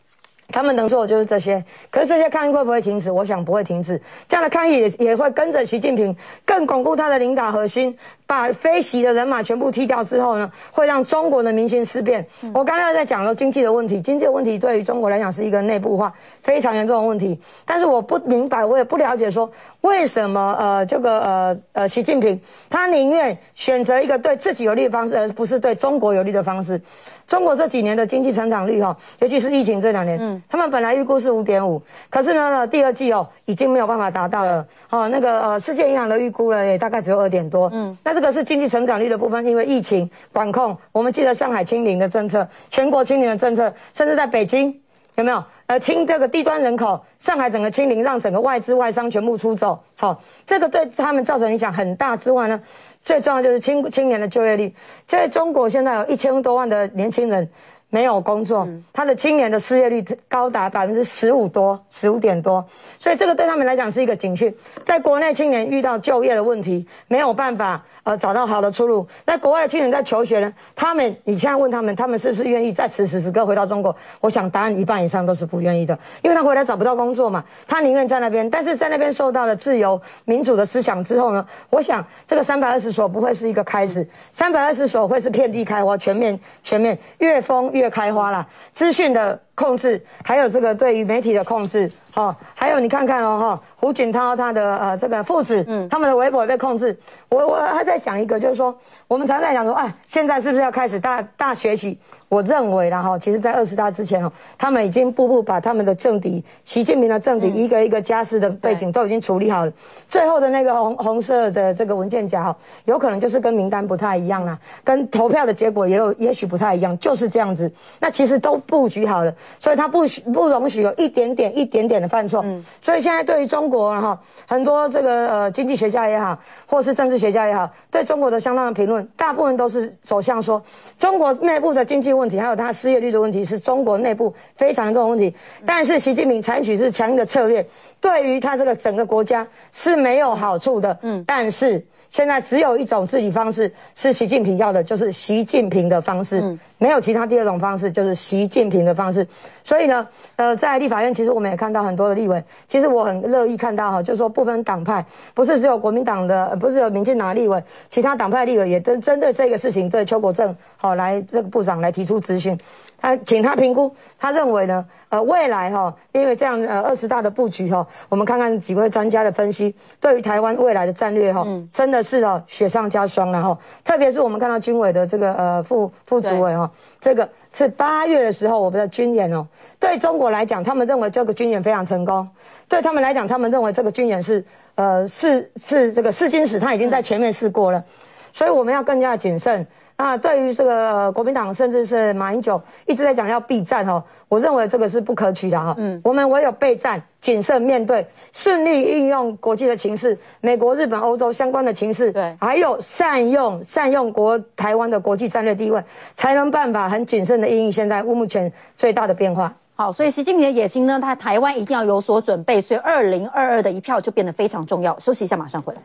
他们能做的就是这些，可是这些抗议会不会停止？我想不会停止。这样的抗议也也会跟着习近平更巩固他的领导核心，把非习的人马全部踢掉之后呢，会让中国的民心思变。嗯、我刚刚在讲了经济的问题，经济的问题对于中国来讲是一个内部化非常严重的问题。但是我不明白，我也不了解说为什么呃这个呃呃习近平他宁愿选择一个对自己有利的方式，而不是对中国有利的方式。中国这几年的经济成长率哈，尤其是疫情这两年，嗯，他们本来预估是 五点五， 可是呢，第二季哦已经没有办法达到了。哦，那个呃，世界银行的预估呢也大概只有二点多，嗯，那这个是经济成长率的部分，因为疫情管控，我们记得上海清零的政策，全国清零的政策，甚至在北京有没有？呃，清这个低端人口，上海整个清零，让整个外资外商全部出走，好、哦，这个对他们造成影响很大之外呢，最重要就是青青年的就业率，在中国现在有一千多万的年轻人没有工作，嗯、他的青年的失业率高达百分之十五多，十五点多，所以这个对他们来讲是一个警讯。在国内青年遇到就业的问题，没有办法呃找到好的出路。在国外的青年在求学呢，他们你现在问他们，他们是不是愿意在此时此刻回到中国？我想答案一半以上都是不愿意的，因为他回来找不到工作嘛，他宁愿在那边。但是在那边受到了自由民主的思想之后呢，我想这个三百二十所不会是一个开始，三百二十所会是遍地开花，全面全面越封越开花啦。资讯的控制，还有这个对于媒体的控制，哦，还有你看看哦，哈、哦，胡锦涛他的呃这个父子，嗯，他们的微博也被控制。我我还在想一个，就是说我们常在讲说，啊，现在是不是要开始大大学习？我认为啦哈，其实在二十大之前哦，他们已经步步把他们的政敌，习近平的政敌、嗯、一个一个家世的背景都已经处理好了。最后的那个红红色的这个文件夹哈，有可能就是跟名单不太一样啦，跟投票的结果也有也许不太一样，就是这样子。那其实都布局好了，所以他不许不容许有一点点一点点的犯错。嗯，所以现在对于中国哈，很多这个呃经济学家也好，或是政治学家也好，对中国的相当的评论，大部分都是走向说中国内部的经济问题，还有它失业率的问题，是中国内部非常重的问题。但是习近平采取是强硬的策略，对于他这个整个国家是没有好处的。嗯，但是现在只有一种治理方式是习近平要的，就是习近平的方式。嗯，没有其他第二种方式，就是习近平的方式。所以呢，呃，在立法院其实我们也看到很多的立委，其实我很乐意看到哈，就是说不分党派，不是只有国民党的，不是有民进党的立委，其他党派立委也针针对这个事情，对邱国正好来这个部长来提出质询，他请他评估，他认为呢，呃，未来哈，因为这样呃二十大的布局哈，我们看看几位专家的分析，对于台湾未来的战略哈，嗯、真的是哦雪上加霜了哈，特别是我们看到军委的这个呃副副主委哈。这个是八月的时候，我们的军演哦，对中国来讲，他们认为这个军演非常成功；对他们来讲，他们认为这个军演是呃是是这个试金石，他已经在前面试过了，所以我们要更加谨慎。那对于这个、呃、国民党甚至是马英九一直在讲要避战哈，我认为这个是不可取的哈。嗯，我们唯有备战，谨慎面对，顺利运用国际的情势，美国、日本、欧洲相关的情势，对，还有善用善用国台湾的国际战略地位，才能办法很谨慎的因应现在目前最大的变化。 好，所以习近平的野心呢，他台湾一定要有所准备，所以二零二二的一票就变得非常重要。休息一下，马上回来。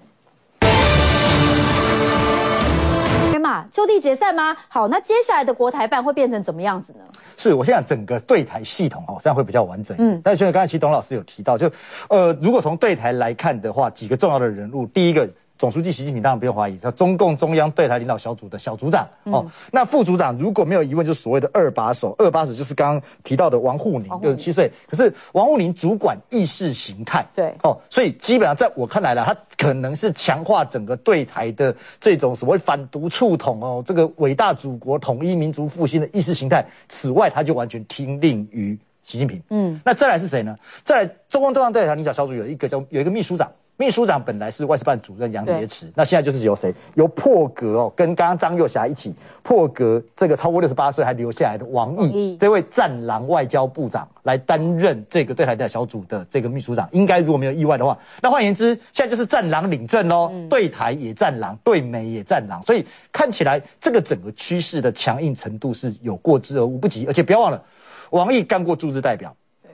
嘛，就地解散吗？好，那接下来的国台办会变成怎么样子呢？ 是我现在整个对台系统哦，这样会比较完整。嗯，但是刚才其实董老师有提到，就呃，如果从对台来看的话，几个重要的人物，第一个。总书记习近平当然不用怀疑，他中共中央对台领导小组的小组长、嗯、哦。那副组长如果没有疑问，就是所谓的二把手，二把手就是刚刚提到的王沪宁，六十七岁。可是王沪宁主管意识形态，对哦，所以基本上在我看来啦，他可能是强化整个对台的这种所谓反独促统哦，这个伟大祖国统一民族复兴的意识形态。此外，他就完全听令于习近平。嗯，那再来是谁呢？再来，中共中央对台领导小组有一个叫有一个秘书长。秘书长本来是外事办主任杨洁篪，那现在就是由谁？由破格哦，跟刚刚张又侠一起破格这个超过六十八岁还留下来的王毅，这位战狼外交部长来担任这个对台领导小组的这个秘书长。应该如果没有意外的话，那换言之，现在就是战狼领政喽，嗯、对台也战狼，对美也战狼，所以看起来这个整个趋势的强硬程度是有过之而无不及。而且不要忘了，王毅干过驻日代表。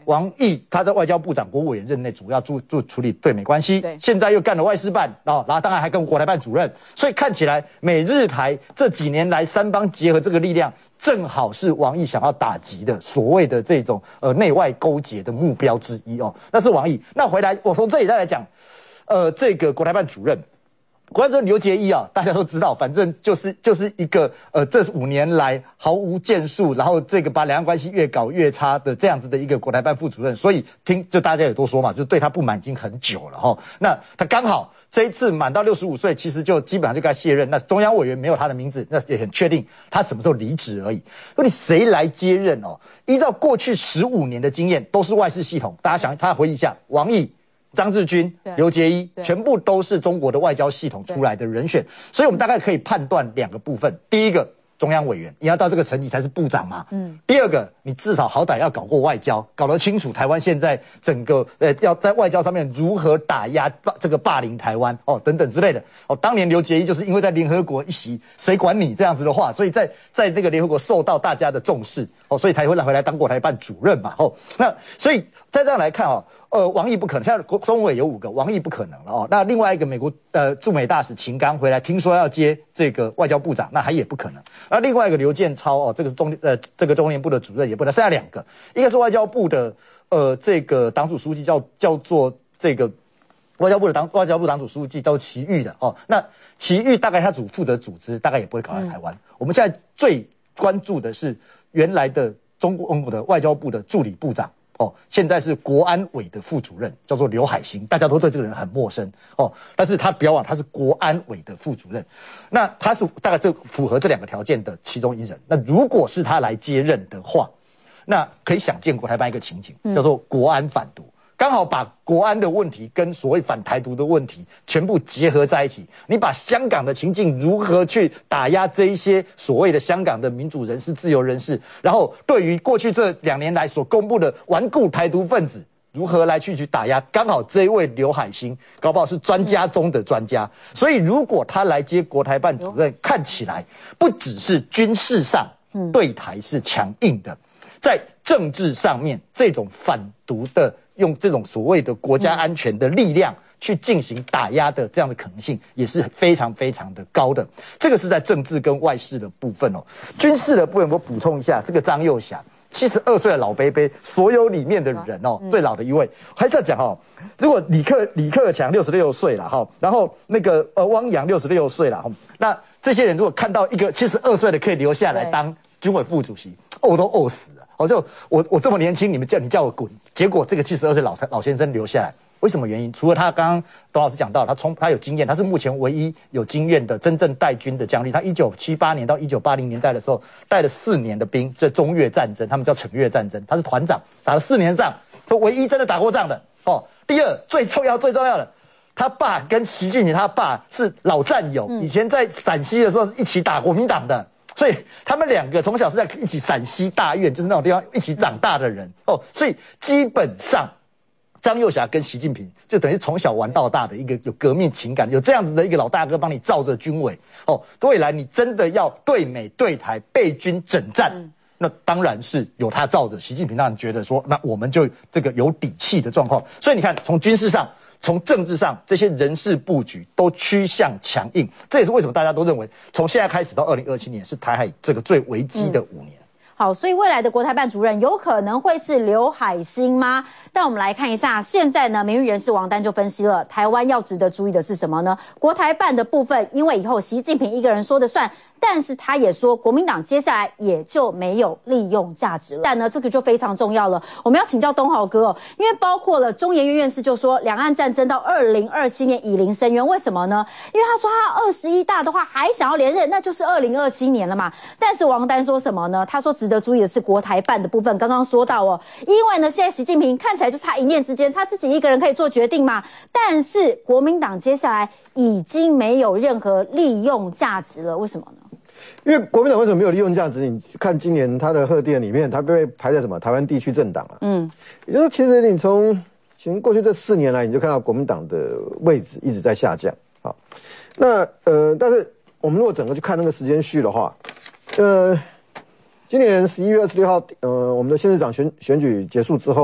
王毅他在外交部长、国务委员任内主要处处处理对美关系，现在又干了外事办哦，然后当然还跟国台办主任，所以看起来美日台这几年来三方结合这个力量，正好是王毅想要打击的所谓的这种呃内外勾结的目标之一哦。那是王毅。那回来我从这里再来讲，呃，这个国台办主任。国台办刘结一啊，大家都知道，反正就是就是一个呃，这五年来毫无建树，然后这个把两岸关系越搞越差的这样子的一个国台办副主任，所以听就大家也都说嘛，就对他不满已经很久了哈。那他刚好这一次满到六十五岁，其实就基本上就该卸任。那中央委员没有他的名字，那也很确定他什么时候离职而已。说你谁来接任哦？依照过去十五年的经验，都是外事系统。大家想，大家回忆一下，王毅、张志军、刘结一，全部都是中国的外交系统出来的人选，所以我们大概可以判断两个部分：第一个，中央委员，你要到这个层级才是部长嘛。嗯。第二个，你至少好歹要搞过外交，搞得清楚台湾现在整个呃要在外交上面如何打压霸这个霸凌台湾哦等等之类的哦。当年刘结一就是因为在联合国一席，谁管你这样子的话，所以在在那个联合国受到大家的重视哦，所以才会来回来当国台办主任嘛。哦，那所以再这样来看哦。呃，王毅不可能，现在中委有五个，王毅不可能了哦。那另外一个美国呃驻美大使秦刚回来，听说要接这个外交部长，那还也不可能。那另外一个刘建超哦，这个是中呃这个中联部的主任也不能，剩下两个，一个是外交部的呃这个党组书记叫叫做这个外交部的党外交部党组书记叫齐玉的哦。那齐玉大概他主负责组织，大概也不会搞来台湾。嗯、我们现在最关注的是原来的中国的外交部的助理部长。哦，现在是国安委的副主任，叫做刘海兴，大家都对这个人很陌生哦。但是他不要忘，他是国安委的副主任，那他是大概这符合这两个条件的其中一人。那如果是他来接任的话，那可以想见国台办一个情景，叫做国安反毒。刚好把国安的问题跟所谓反台独的问题全部结合在一起，你把香港的情境如何去打压这一些所谓的香港的民主人士、自由人士，然后对于过去这两年来所公布的顽固台独分子，如何来去去打压？刚好这一位刘海兴，搞不好是专家中的专家，所以如果他来接国台办主任，看起来不只是军事上对台是强硬的，在政治上面这种反独的。用这种所谓的国家安全的力量去进行打压的这样的可能性也是非常非常的高的。这个是在政治跟外事的部分哦。军事的部分我补充一下，这个张幼霞七十二岁的老伯伯，所有里面的人哦，最老的一位，还是要讲哦。如果李克李克强六十六岁了哈，然后那个呃汪洋六十六岁了，那这些人如果看到一个七十二岁的可以留下来当军委副主席，呕都呕死了。我就我我这么年轻，你们叫你叫我滚，结果这个七十二岁老老先生留下来，为什么原因？除了他刚刚董老师讲到，他从他有经验，他是目前唯一有经验的真正带军的将领。他一九七八年到一九八零年代的时候，带了四年的兵，这中越战争，他们叫惩越战争，他是团长，打了四年仗，他唯一真的打过仗的哦。第二，最重要最重要的，他爸跟习近平他爸是老战友，以前在陕西的时候是一起打国民党的。所以他们两个从小是在一起陕西大院，就是那种地方一起长大的人哦。所以基本上，张幼霞跟习近平就等于从小玩到大的一个有革命情感，有这样子的一个老大哥帮你罩着军委哦。未来你真的要对美对台备军整战，嗯、那当然是有他罩着。习近平当然觉得说，那我们就这个有底气的状况。所以你看，从军事上。从政治上，这些人事布局都趋向强硬，这也是为什么大家都认为，从现在开始到二零二七年是台海这个最危机的五年。嗯好，所以未来的国台办主任有可能会是刘海兴吗？但我们来看一下，现在呢，名誉人士王丹就分析了，台湾要值得注意的是什么呢？国台办的部分，因为以后习近平一个人说的算，但是他也说国民党接下来也就没有利用价值了。但呢，这个就非常重要了。我们要请教东豪哥哦，因为包括了中研院院士就说，两岸战争到二零二七年以临深渊，为什么呢？因为他说他二十一大的话还想要连任，那就是二零二七年了嘛。但是王丹说什么呢？他说值得注意的是国台办的部分，刚刚说到哦，因为呢，现在习近平看起来就差一念之间，他自己一个人可以做决定嘛。但是国民党接下来已经没有任何利用价值了，为什么呢？ 因为国民党为什么没有利用价值？你看今年他的贺电里面，他被排在什么台湾地区政党啊？嗯，也就是说，其实你从从过去这四年来，你就看到国民党的位置一直在下降。好，那呃，但是我们如果整个去看那个时间序的话，呃，今年十一月二十六号，呃，我们的县市长选选举结束之后，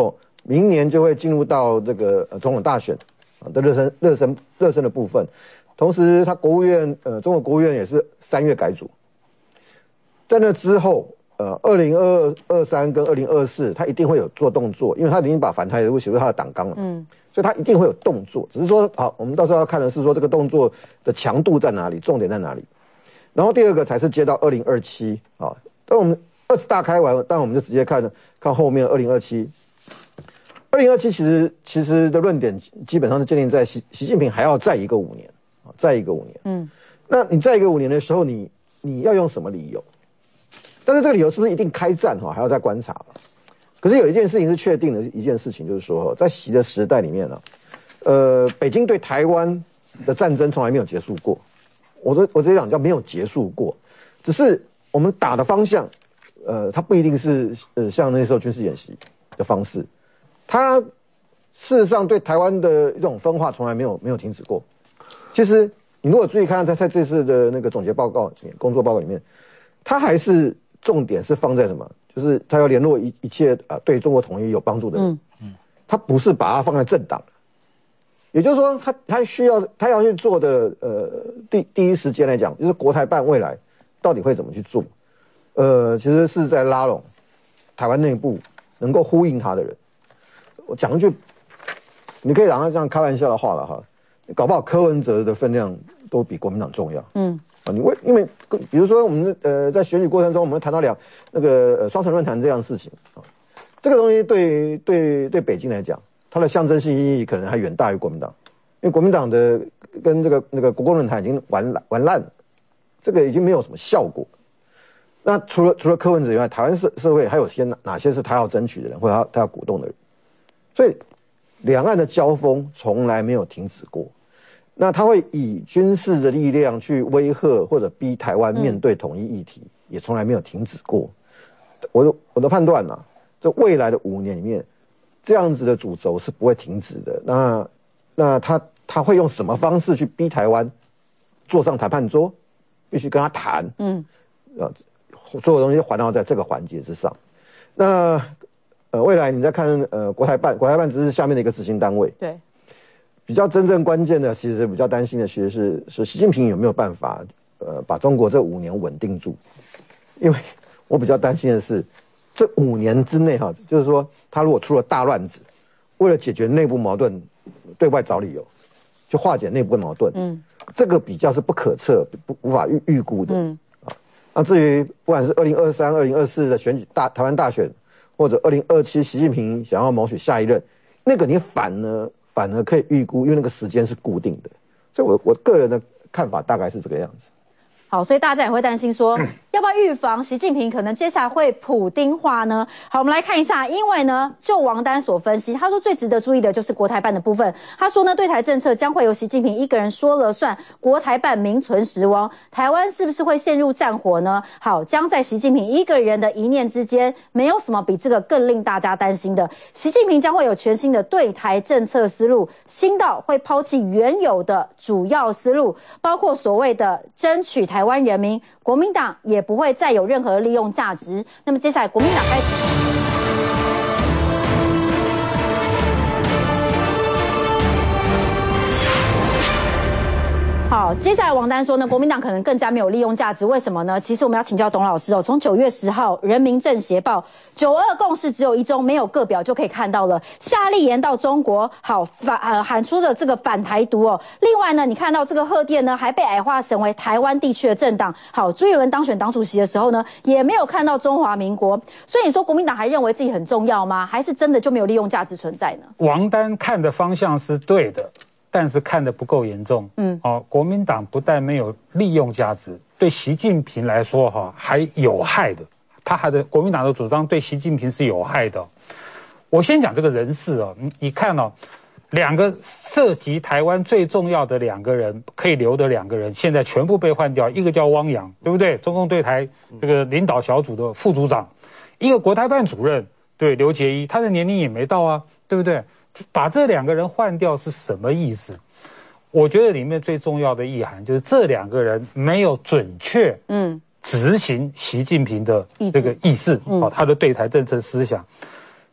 明年就会进入到这个呃总统大选啊的热身热身热身的部分。同时，他国务院呃中国国务院也是三月改组，在那之后，呃，二零二二三跟二零二四，他一定会有做动作，因为他已经把反台独写入他的党纲了，嗯，所以他一定会有动作。只是说，好，我们到时候要看的是说这个动作的强度在哪里，重点在哪里。然后第二个才是接到二零二七啊，当我们二十大开完，当然我们就直接看看后面二零二七。二零二七其实其实的论点基本上是建立在习习近平还要再一个五年啊，再一个五年。嗯，那你再一个五年的时候，你你要用什么理由？但是这个理由是不是一定开战哈，还要再观察。可是有一件事情是确定的一件事情，就是说在习的时代里面呢，呃，北京对台湾的战争从来没有结束过。我的我直接讲叫没有结束过，只是我们打的方向，呃，它不一定是呃像那时候军事演习的方式，它事实上对台湾的这种分化从来没有没有停止过。其实你如果注意看在在这次的那个总结报告里面、工作报告里面，它还是重点是放在什么？就是他要联络一一切啊、呃、对中国统一有帮助的人，嗯嗯，他不是把它放在政党。也就是说他，他他需要他要去做的，呃，第第一时间来讲，就是国台办未来到底会怎么去做，呃，其实是在拉拢台湾内部能够呼应他的人。我讲一句，你可以让他这样开玩笑的话了哈，搞不好柯文哲的分量都比国民党重要。嗯，啊，你为因为比如说我们呃在选举过程中，我们谈到两那个呃双城论坛这样的事情啊，这个东西对对对北京来讲。它的象征性意义可能还远大于国民党，因为国民党的跟这个那个国共论坛已经玩玩烂了，这个已经没有什么效果。那除了除了柯文哲以外，台湾社社会还有些哪哪些是他要争取的人，或者他他要鼓动的人？所以两岸的交锋从来没有停止过。那他会以军事的力量去威吓或者逼台湾面对统一议题，嗯、也从来没有停止过。我的我的判断啊，这未来的五年里面。这样子的主轴是不会停止的。那那他他会用什么方式去逼台湾坐上谈判桌，必须跟他谈。嗯，呃，所有东西环绕在这个环节之上。那呃，未来你再看呃国台办，国台办只是下面的一个执行单位。对，比较真正关键的，其实比较担心的，其实是是习近平有没有办法呃把中国这五年稳定住？因为我比较担心的是。这五年之内哈，就是说，他如果出了大乱子，为了解决内部矛盾，对外找理由，去化解内部的矛盾，嗯，这个比较是不可测、不无法预预估的，嗯啊。那至于不管是二零二三、二零二四的选举大台湾大选，或者二零二七习近平想要谋取下一任，那个你反而反而可以预估，因为那个时间是固定的。所以我我个人的看法大概是这个样子。 好，所以大家也会担心说，要不要预防习近平可能接下来会普丁化呢？好，我们来看一下，因为呢，就王丹所分析，他说最值得注意的就是国台办的部分。他说呢，对台政策将会由习近平一个人说了算，国台办名存实亡。台湾是不是会陷入战火呢？好，将在习近平一个人的一念之间，没有什么比这个更令大家担心的。习近平将会有全新的对台政策思路，新到会抛弃原有的主要思路，包括所谓的争取台。台湾人民，国民党也不会再有任何利用价值。那么接下来，国民党开始。好，接下来王丹说呢，国民党可能更加没有利用价值，为什么呢？其实我们要请教董老师哦。从九月十号《人民政协报》九二共识只有一中，没有个表就可以看到了，夏立言到中国，好反呃喊出的这个反台独哦。另外呢，你看到这个贺电呢，还被矮化成为台湾地区的政党。好，朱一伦当选党主席的时候呢，也没有看到中华民国。所以你说国民党还认为自己很重要吗？还是真的就没有利用价值存在呢？ 王丹看的方向是对的。但是看得不够严重，嗯，哦，国民党不但没有利用价值，对习近平来说哈还有害的，他还的国民党的主张对习近平是有害的。我先讲这个人事哦，你你看哦，两个涉及台湾最重要的两个人可以留的两个人，现在全部被换掉，一个叫汪洋，对不对？中共对台这个领导小组的副组长，一个国台办主任，对，刘捷一，他的年龄也没到啊，对不对？把这两个人换掉是什么意思？我觉得里面最重要的意涵就是这两个人没有准确嗯执行习近平的这个意识，嗯、哦，他的对台政策思想。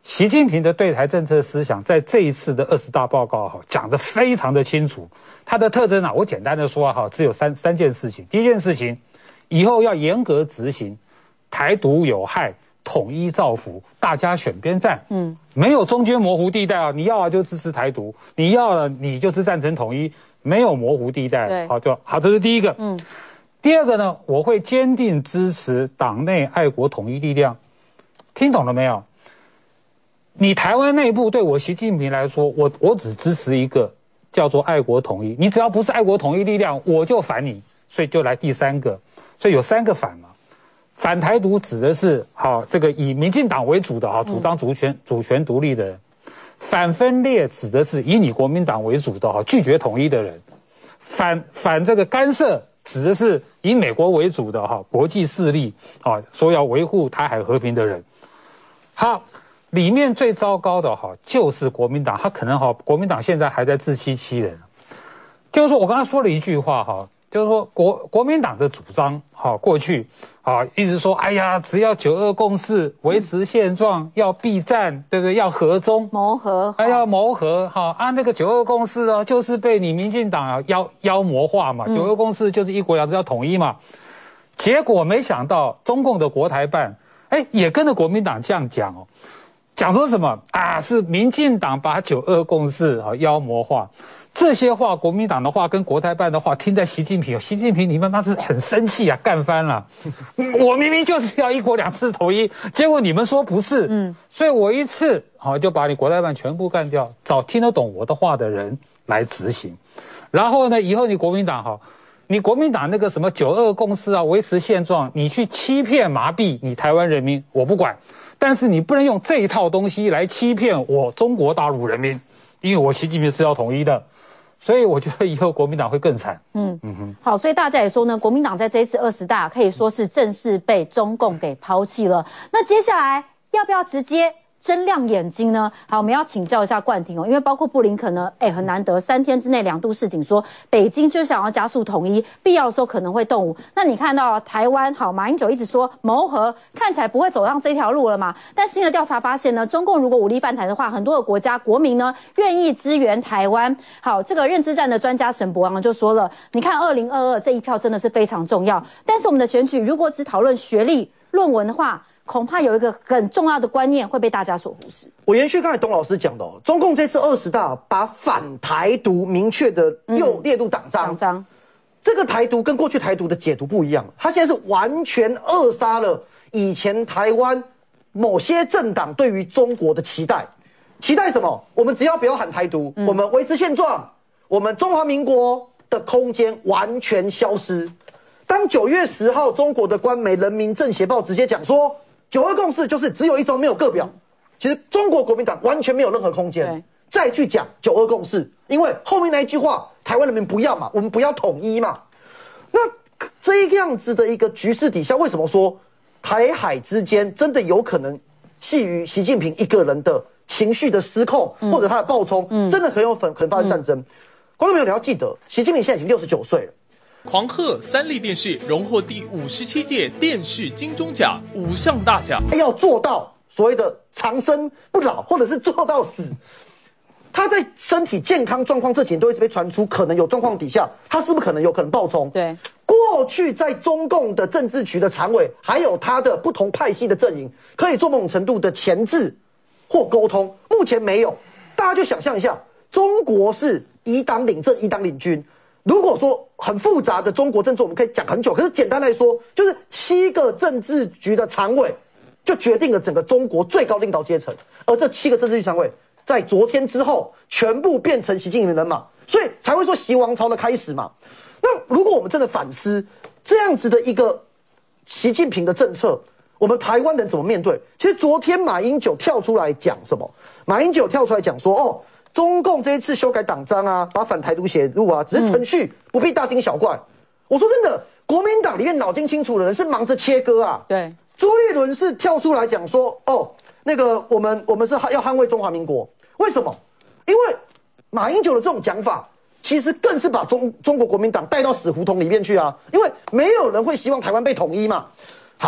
习近平的对台政策思想在这一次的二十大报告哈讲得非常的清楚。它的特征啊，我简单的说哈，只有三三件事情。第一件事情，以后要严格执行台独有害、统一造福，大家选边站，嗯，没有中间模糊地带啊。你要啊就支持台独，你要了你就是赞成统一，没有模糊地带。对，好就好，这是第一个。嗯，第二个呢，我会坚定支持党内爱国统一力量。听懂了没有？你台湾内部对我习近平来说，我我只支持一个叫做爱国统一。你只要不是爱国统一力量，我就反你。所以就来第三个，所以有三个反嘛。反台独指的是好这个以民进党为主的哈，主张主权、嗯、主权独立的人；反分裂指的是以你国民党为主的哈，拒绝统一的人；反反这个干涉指的是以美国为主的哈，国际势力啊，说要维护台海和平的人。好。里面最糟糕的哈，就是国民党，他可能哈，国民党现在还在自欺欺人。就是说我刚才说了一句话哈，就是说国国民党的主张哈，过去啊一直说，哎呀，只要九二共识维持现状，要避战，对不对？要和中谋和， 还要谋和哈啊，那个九二共识啊，就是被你民进党啊妖妖魔化嘛，九二共识就是一国两制要统一嘛。结果没想到中共的国台办，哎，也跟着国民党这样讲哦。讲说什么啊？是民进党把九二共识啊妖魔化，这些话，国民党的话跟国台办的话，听在习近平，习近平你们妈是很生气啊，干翻了。我明明就是要一国两制统一，结果你们说不是，嗯，所以我一次好就把你国台办全部干掉，找听得懂我的话的人来执行。然后呢，以后你国民党哈，你国民党那个什么九二共识啊，维持现状，你去欺骗麻痹你台湾人民，我不管。但是你不能用这一套东西来欺骗我中国大陆人民，因为我习近平是要统一的，所以我觉得以后国民党会更惨。嗯嗯哼，好，所以大家也说呢，国民党在这一次二十大可以说是正式被中共给抛弃了。那接下来要不要直接睁亮眼睛呢？好，我们要请教一下冠廷哦，因为包括布林肯呢，哎，很难得三天之内两度示警说北京就想要加速统一，必要的时候可能会动武。那你看到台湾，好，马英九一直说谋和，看起来不会走上这条路了嘛？但新的调查发现呢，中共如果武力犯台的话，很多的国家国民呢愿意支援台湾。好，这个认知战的专家沈伯昂就说了，你看二零二二这一票真的是非常重要，但是我们的选举如果只讨论学历、论文的话，恐怕有一个很重要的观念会被大家所忽视。 我延续刚才董老师讲的哦，中共这次二十大把反台独明确的又列入党章。党章，这个台独跟过去台独的解读不一样，它现在是完全扼杀了以前台湾某些政党对于中国的期待。期待什么？我们只要不要喊台独，嗯、我们维持现状，我们中华民国的空间完全消失。当九月十号，中国的官媒《人民政协报》直接讲说，九二共识就是只有一中没有各表，其实中国国民党完全没有任何空间再去讲九二共识，因为后面那一句话，台湾人民不要嘛，我们不要统一嘛。那这样子的一个局势底下，为什么说台海之间真的有可能系于习近平一个人的情绪的失控，嗯、或者他的暴冲，嗯、真的很有可能发生战争？嗯、观众朋友，你要记得，习近平现在已经六十九岁了。 狂贺三立电视荣获第五十七届电视金钟奖五项大奖， 要做到所谓的长生不老，或者是做到死。他在身体健康状况这几年都一直被传出可能有状况底下，他是不是可能有可能暴冲？ 对， 过去在中共的政治局的常委，还有他的不同派系的阵营，可以做某种程度的钳制或沟通，目前没有。大家就想象一下，中国是一党领政，一党领军。如果说很复杂的中国政治，我们可以讲很久。可是简单来说，就是七个政治局的常委就决定了整个中国最高领导阶层，而这七个政治局常委在昨天之后全部变成习近平人嘛，所以才会说习王朝的开始嘛。那如果我们真的反思这样子的一个习近平的政策，我们台湾人怎么面对？其实昨天马英九跳出来讲什么？马英九跳出来讲说，哦。中共这一次修改党章啊，把反台独写入啊，只是程序，不必大惊小怪。嗯、我说真的，国民党里面脑筋清楚的人是忙着切割啊。 对， 朱立伦是跳出来讲说，哦，那个我们我们是要捍卫中华民国，为什么？因为马英九的这种讲法，其实更是把中中国国民党带到死胡同里面去啊。因为没有人会希望台湾被统一嘛。好，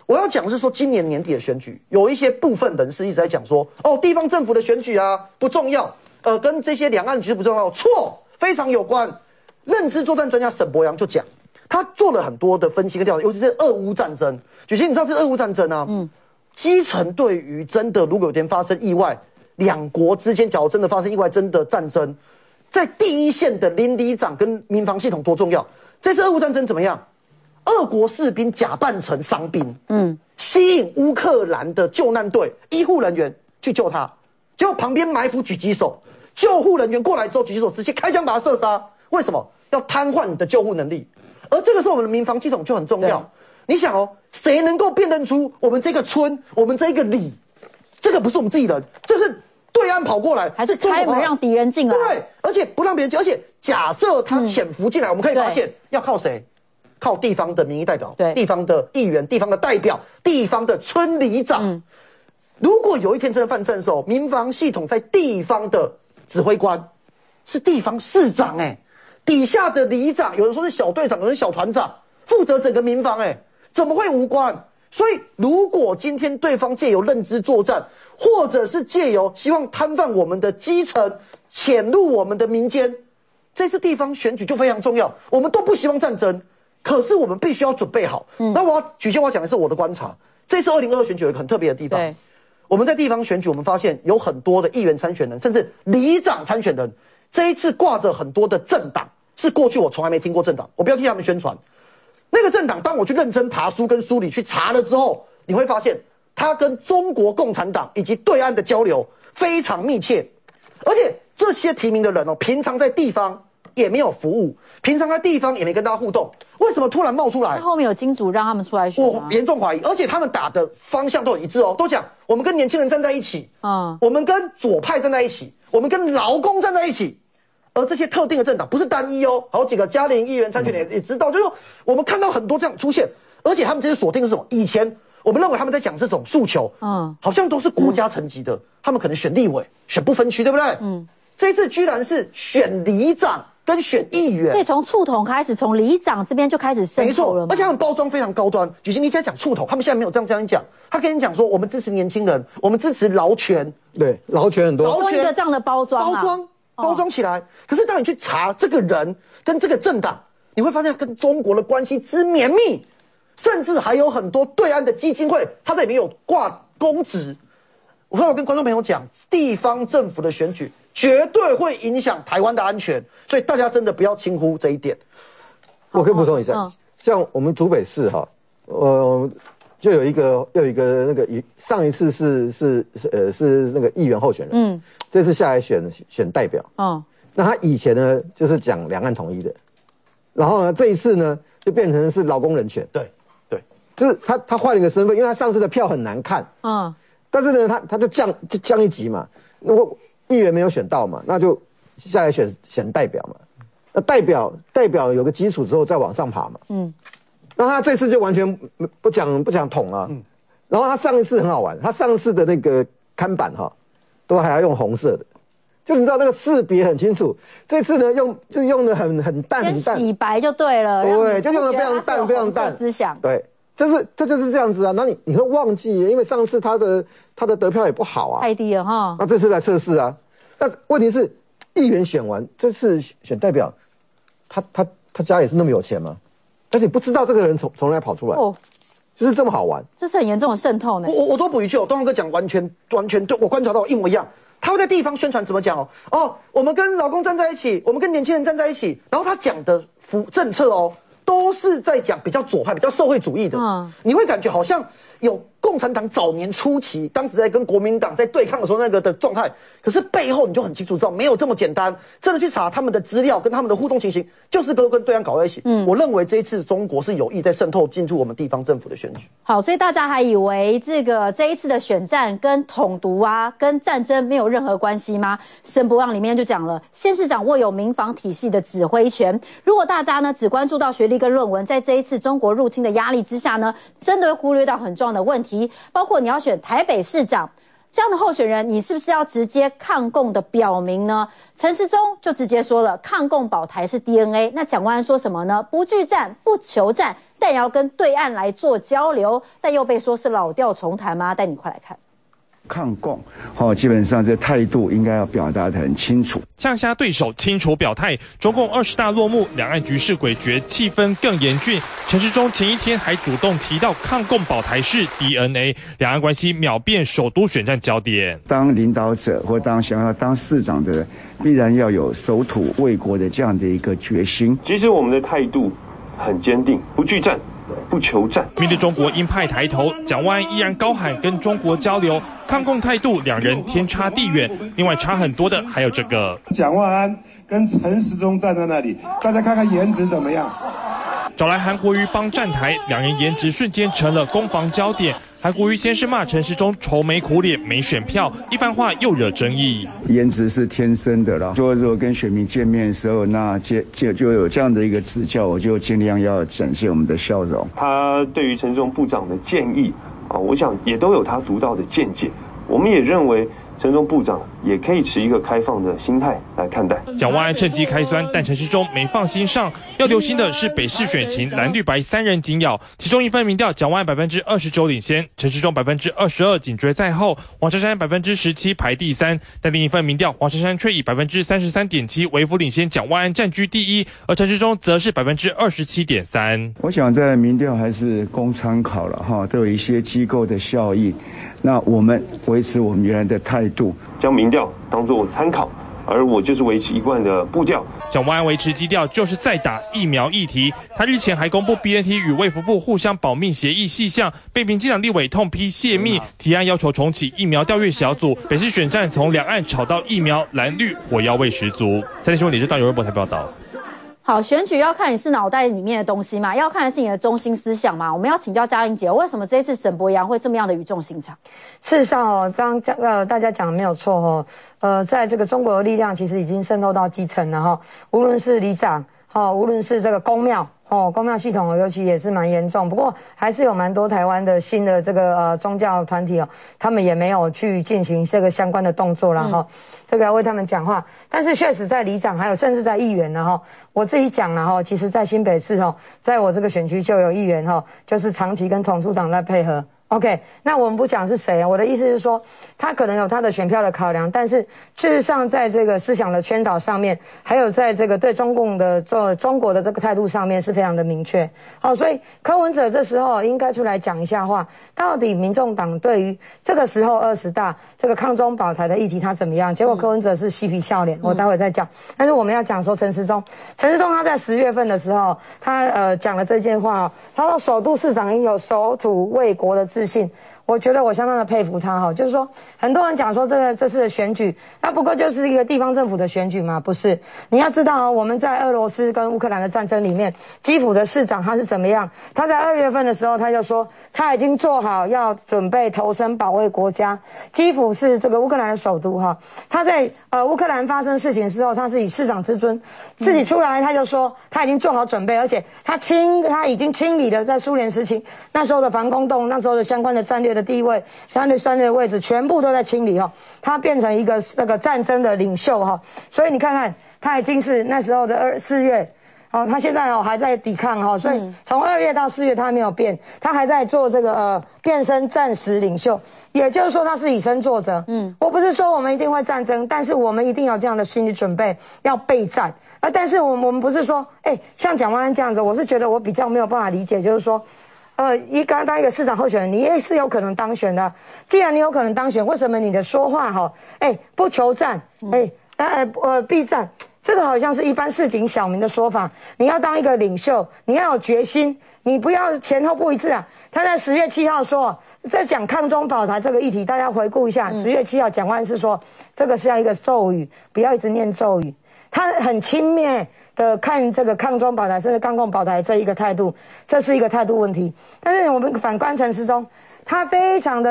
我要讲的是说，今年年底的选举，有一些部分人士一直在讲说，哦，地方政府的选举啊不重要，呃，跟这些两岸局势不重要，错，非常有关。认知作战专家沈伯洋就讲，他做了很多的分析跟调查，尤其是俄乌战争。举行，你知道这俄乌战争啊，嗯，基层对于真的如果有天发生意外，两国之间假如真的发生意外，真的战争，在第一线的邻里长跟民防系统多重要。这次俄乌战争怎么样？俄国士兵假扮成伤兵，嗯，吸引乌克兰的救难队医护人员去救他，结果旁边埋伏狙击手，救护人员过来之后，狙击手直接开枪把他射杀。为什么？要瘫痪你的救护能力。而这个时候我们的民防系统就很重要。你想哦，谁能够辨认出我们这个村、我们这个里，这个不是我们自己人，这是对岸跑过来， 还是开门让敌人进来？ 对，而且不让别人进，而且假设他潜伏进来，嗯、我们可以发现要靠谁？靠地方的民意代表，对，地方的议员、地方的代表、地方的村里长。嗯、如果有一天真的犯战的时候，民防系统在地方的指挥官是地方市长、欸，哎，底下的里长，有人说是小队长，有人是小团长，负责整个民防、欸，哎，怎么会无关？所以，如果今天对方借由认知作战，或者是借由希望摊贩我们的基层，潜入我们的民间，这次地方选举就非常重要。我们都不希望战争。可是我们必须要准备好。嗯，那我要举先我要讲的是我的观察。这次二零二二选举有一个很特别的地方。对，我们在地方选举，我们发现有很多的议员参选人，甚至里长参选人，这一次挂着很多的政党，是过去我从来没听过政党。我不要替他们宣传。那个政党，当我去认真爬书跟梳理去查了之后，你会发现它跟中国共产党以及对岸的交流非常密切，而且这些提名的人哦，平常在地方也没有服务，平常在地方也没跟大家互动，为什么突然冒出来？ 后面有金主让他们出来选吗？ 我严重怀疑，而且他们打的方向都很一致哦，都讲我们跟年轻人站在一起，嗯，我们跟左派站在一起，我们跟劳工站在一起。而这些特定的政党不是单一哦，好几个嘉陵议员参选人也知道，就是说我们看到很多这样出现，而且他们这些锁定是什么？以前我们认为他们在讲这种诉求，嗯，好像都是国家层级的，嗯、他们可能选立委、选不分区，对不对？嗯，这一次居然是选里长跟选议员， 所以从触统开始，从里长这边就开始渗透了。 没错，而且他们包装非常高端。举行，你现在讲触统，他们现在没有这样这样讲，他跟你讲说，我们支持年轻人，我们支持劳权， 对，劳权很多， 劳权一个这样的包装、啊， 包装。包装起来，可是当你去查这个人跟这个政党，你会发现跟中国的关系之绵密，甚至还有很多对岸的基金会，它在里面有挂公职。我刚才跟观众朋友讲，地方政府的选举绝对会影响台湾的安全，所以大家真的不要轻忽这一点。 我可以补充一下，嗯、像我们竹北市哈，呃，就有一个又有一个那个上一次是是呃是那个议员候选人，嗯。这次下来选选代表，哦，那他以前呢就是讲两岸统一的，然后呢这一次呢就变成是劳工人权， 对对， 就是他他换了一个身份，因为他上次的票很难看，嗯，但是呢他他就降就降一级嘛，如果议员没有选到嘛，那就下来选选代表嘛，那代表代表有个基础之后再往上爬嘛，嗯，那他这次就完全不讲不讲统啊，嗯，然后他上一次很好玩，他上次的那个看板哈。都还要用红色的，就你知道那个识别很清楚。这次呢，用就用的很很淡很淡， 洗白就对了。 对，就用的非常淡非常淡。 思想对，就是这就是这样子啊。那你你会忘记，因为上次他的他的得票也不好啊， 太低了哈。 那这次来测试啊，但问题是议员选完，这次选代表，他他他家里是那么有钱吗？而且不知道这个人从从哪跑出来。哦。就是这么好玩， 这是很严重的渗透呢。 我我都补一句哦，东阳哥讲完全完全对我观察到一模一样。他会在地方宣传怎么讲哦？哦，我们跟劳工站在一起，我们跟年轻人站在一起。然后他讲的福政策哦，都是在讲比较左派、比较社会主义的。嗯，你会感觉好像有共产党早年初期，当时在跟国民党在对抗的时候那个的状态。可是背后你就很清楚知道，没有这么简单。真的去查他们的资料跟他们的互动情形，就是都跟对岸搞在一起。嗯，我认为这一次中国是有意在渗透进入我们地方政府的选举。 好，所以大家还以为这个这一次的选战跟统独啊、跟战争没有任何关系吗？沈伯洋里面就讲了，县市长握有民防体系的指挥权。如果大家呢只关注到学历跟论文，在这一次中国入侵的压力之下呢，真的会忽略到很重要的问题，包括你要选台北市长。 这样的候选人，你是不是要直接抗共的表明呢？陈时中就直接说了，抗共保台是 D N A。那蒋万安说什么呢？不惧战，不求战，但也要跟对岸来做交流，但又被说是老调重弹吗？带你快来看。 抗共，哦，基本上这态度应该要表达得很清楚， 呛下对手，清楚表态。中共二十大落幕，两岸局势诡谲，气氛更严峻。陈时中前一天还主动提到抗共保台是 D N A， 两岸关系秒变首都选战焦点。 当领导者或当想要当市长的，必然要有守土卫国的这样的一个决心。 其实我们的态度很坚定，不惧战，不求战。 面对中国鹰派抬头，蒋万安依然高喊跟中国交流，抗共态度两人天差地远。另外差很多的还有这个蒋万安跟陈时中站在那里，大家看看颜值怎么样？ 找来韩国瑜帮站台，两人颜值瞬间成了攻防焦点。韩国瑜先是骂陈时中愁眉苦脸没选票，一番话又惹争议。 颜值是天生的啦，说如果跟选民见面的时候，那就就就有这样的一个指教，我就尽量要展现我们的笑容。 他对于陈时中部长的建议啊，我想也都有他独到的见解。我们也认为陈时中部长也可以持一个开放的心态来看待。 蒋万安趁机开酸，但陈时中没放心上。要留心的是北市选情蓝绿白三人紧咬，其中一份民调蒋万安百分之二十九领先，陈时中百分之二十二紧追在后，黄珊珊百分之十七排第三。但另一份民调黄珊珊却以百分之三十三点七微幅领先蒋万安占据第一，而陈时中则是百分之二十七点三。 我想在民调还是供参考了哈，都有一些机构的效益。那我们维持我们原来的态度， 将民调当作参考，而我就是维持一贯的步调。 蒋万安维持基调，就是在打疫苗议题。他日前还公布 B N T 与卫福部互相保密协议细项，被民进党立委痛批泄密，提案要求重启疫苗调阅小组。北市选战从两岸吵到疫苗，蓝绿火药味十足。三立新闻李志道、尤文博台报道。 好，选举要看你是脑袋里面的东西嘛，要看的是你的中心思想嘛。我们要请教嘉玲姐，为什么这一次沈伯洋会这么样的语重心长？ 事实上哦，刚刚讲呃大家讲的没有错哦，呃，在这个中国的力量其实已经渗透到基层了哈、哦，无论是里长哦，无论是这个公庙。哦，公庙系统尤其也是蛮严重，不过还是有蛮多台湾的新的这个呃宗教团体哦，他们也没有去进行这个相关的动作啦哈、嗯，这个要为他们讲话。但是确实在里长还有甚至在议员呢哈，我自己讲了哈，其实在新北市哦，在我这个选区就有议员哈，就是长期跟统处长在配合。OK， 那我们不讲是谁啊，我的意思是说，他可能有他的选票的考量，但是事实上在这个思想的宣导上面，还有在这个对中共的做中国的这个态度上面是非常的明确。好，所以柯文哲这时候应该出来讲一下话，到底民众党对于这个时候二十大这个抗中保台的议题他怎么样？结果柯文哲是嬉皮笑脸，我待会再讲。但是我们要讲说陈时中，陈时中他在十月份的时候，他呃讲了这件话，他说首都市长应有守土卫国的自信，我觉得我相当的佩服他哈，就是说很多人讲说这个这次的选举，那不过就是一个地方政府的选举嘛，不是？你要知道哦，我们在俄罗斯跟乌克兰的战争里面，基辅的市长他是怎么样？他在二月份的时候他就说他已经做好要准备投身保卫国家。基辅是这个乌克兰的首都哈，他在呃乌克兰发生事情的时候，他是以市长之尊自己出来，他就说他已经做好准备，而且他清他已经清理了在苏联时期那时候的防空洞，那时候的相关的战略的地位，相对战略的位置全部都在清理哈，他变成一个那个战争的领袖哈，所以你看看他已经是那时候的二四月。哦，他现在哦还在抵抗哈，所以从二月到四月他没有变，他还在做这个呃变身战时领袖，也就是说他是以身作则。嗯，我不是说我们一定会战争，但是我们一定有这样的心理准备，要备战。啊，但是我们我们不是说，哎，像蒋万安这样子，我是觉得我比较没有办法理解，就是说。呃，一刚当一个市长候选人，你也是有可能当选的。既然你有可能当选，为什么你的说话哈，哎，不求战，哎，呃呃避战，这个好像是一般市井小民的说法。你要当一个领袖，你要有决心，你不要前后不一致啊。他在十月七号说，在讲抗中保台这个议题，大家回顾一下，十月七号蒋万安是说，这个是要一个咒语，不要一直念咒语。他很轻蔑的看这个抗中保台甚至抗共保台这一个态度，这是一个态度问题。但是我们反观陈时中，他非常的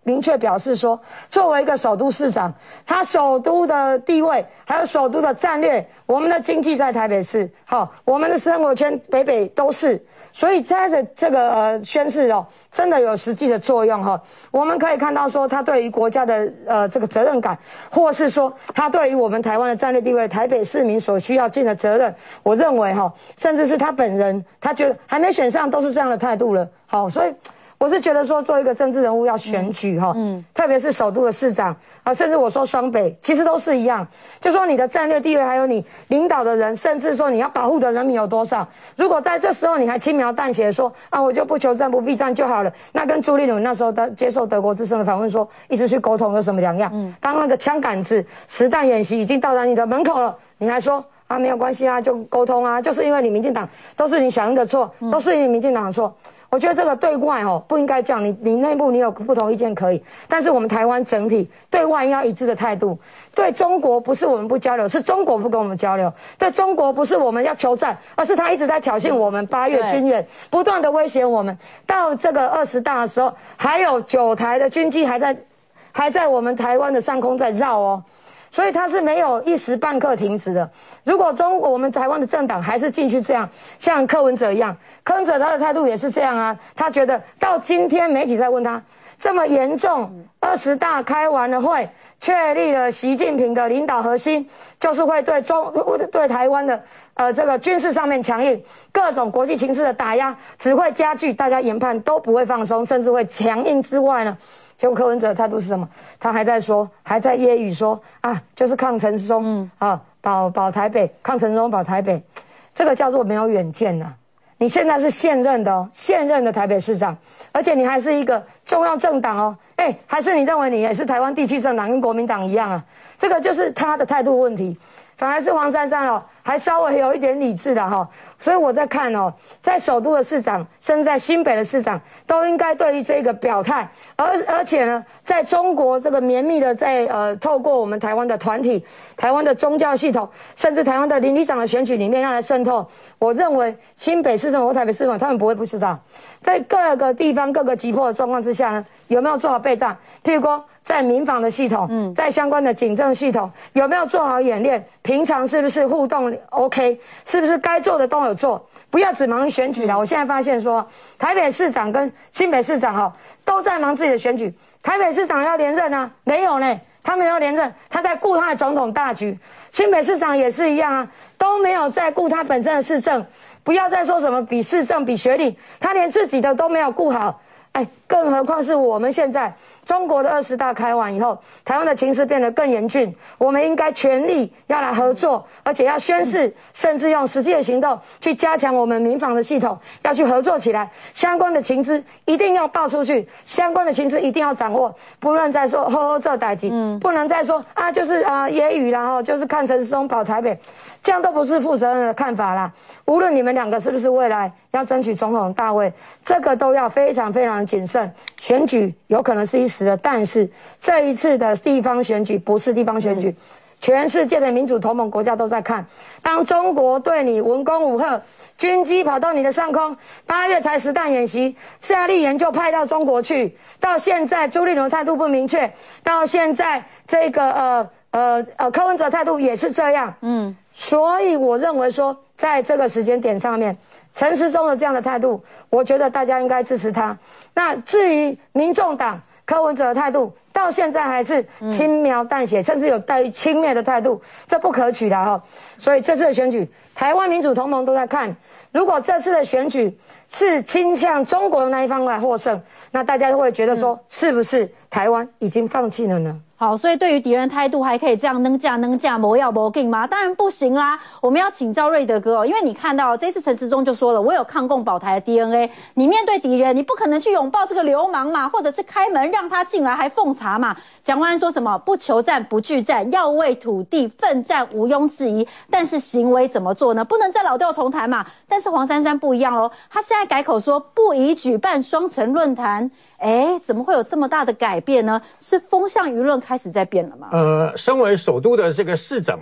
明确表示说，作为一个首都市长，他首都的地位还有首都的战略，我们的经济在台北市，好，我们的生活圈北北都是，所以在这这个呃宣示哦，真的有实际的作用哈。我们可以看到说，他对于国家的呃这个责任感，或是说他对于我们台湾的战略地位，台北市民所需要尽的责任，我认为哈，甚至是他本人，他觉得还没选上都是这样的态度了，好，所以。我是觉得说，做一个政治人物要选举哈，嗯，特别是首都的市长啊，甚至我说双北，其实都是一样。就说你的战略地位，还有你领导的人，甚至说你要保护的人民有多少。如果在这时候你还轻描淡写说啊，我就不求战不避战就好了，那跟朱立伦那时候的接受德国之声的访问说，一直去沟通有什么两样？嗯，当那个枪杆子、实弹演习已经到达你的门口了，你还说啊没有关系啊，就沟通啊，就是因为你民进党都是你响应的错，都是你民进党的错。我觉得这个对外哦不应该这样，你你内部你有不同意见可以，但是我们台湾整体对外应该一致的态度。对中国不是我们不交流，是中国不跟我们交流。对中国不是我们要求战，而是他一直在挑衅我们。八月军演不断的威胁我们，到这个二十大的时候，还有九台的军机还在还在我们台湾的上空在绕哦。所以他是没有一时半刻停止的。如果中我们台湾的政党还是继续这样，像柯文哲一样，柯文哲他的态度也是这样啊。他觉得到今天媒体在问他这么严重，二十大开完了会，确立了习近平的领导核心，就是会对中对台湾的呃这个军事上面强硬，各种国际情势的打压只会加剧，大家研判都不会放松，甚至会强硬之外呢。结果柯文哲的态度是什么？他还在说，还在揶揄说啊，就是抗陈时中，嗯啊，保保台北，抗陈时中保台北，这个叫做没有远见呐、啊。你现在是现任的哦，现任的台北市长，而且你还是一个重要政党哦，哎，还是你认为你也是台湾地区政党，跟国民党一样啊？这个就是他的态度问题。反而是黄珊珊哦，还稍微有一点理智的哈、哦，所以我在看哦，在首都的市长，甚至在新北的市长，都应该对于这个表态，而而且呢，在中国这个绵密的在呃，透过我们台湾的团体、台湾的宗教系统，甚至台湾的邻里长的选举里面让它渗透。我认为新北市政府、台北市政府，他们不会不知道，在各个地方、各个急迫的状况之下呢，有没有做好备战？譬如说。在民防的系统，嗯，在相关的警政系统有没有做好演练？平常是不是互动 OK？ 是不是该做的都有做？不要只忙于选举了。嗯、我现在发现说，台北市长跟新北市长哈、哦、都在忙自己的选举。台北市长要连任啊，没有呢，他没有连任，他在顾他的总统大局。新北市长也是一样啊，都没有在顾他本身的市政。不要再说什么比市政、比学历，他连自己的都没有顾好。哎，更何况是我们现在中国的二十大开完以后，台湾的情势变得更严峻，我们应该全力要来合作，而且要宣示，甚至用实际的行动去加强我们民防的系统，要去合作起来。相关的情资一定要报出去，相关的情资一定要掌握，不能再说呵呵这代志，嗯，不能再说啊，就是啊揶揄然后就是看陈时中保台北，这样都不是负责任的看法啦。无论你们两个是不是未来要争取总统大位，这个都要非常非常谨慎。选举有可能是一时的，但是这一次的地方选举不是地方选举，嗯、全世界的民主同盟国家都在看。当中国对你文攻武吓，军机跑到你的上空，八月才实弹演习，夏立言就派到中国去，到现在朱立伦态度不明确，到现在这个呃呃呃柯文哲态度也是这样，嗯。所以我认为说，在这个时间点上面，陈时中的这样的态度，我觉得大家应该支持他。那至于民众党柯文哲的态度，到现在还是轻描淡写，嗯、甚至有带于轻蔑的态度，这不可取的哈。所以这次的选举，台湾民主同盟都在看，如果这次的选举是倾向中国的那一方来获胜，那大家就会觉得说，嗯、是不是台湾已经放弃了呢？ 好，所以对于敌人态度还可以这样能架能架谋要谋劲吗？当然不行啦！我们要请教瑞德哥哦，因为你看到这次陈时中就说了，我有抗共保台的 D N A， 你面对敌人，你不可能去拥抱这个流氓嘛，或者是开门让他进来还奉茶嘛。蒋万安说什么不求战不惧战，要为土地奋战毋庸置疑，但是行为怎么做呢？不能再老调重弹嘛。但是黄珊珊不一样咯，他现在改口说不宜举办双城论坛。哎，怎么会有这么大的改变呢？是风向舆论开始在变了吗？ 呃，身为首都的这个市长啊，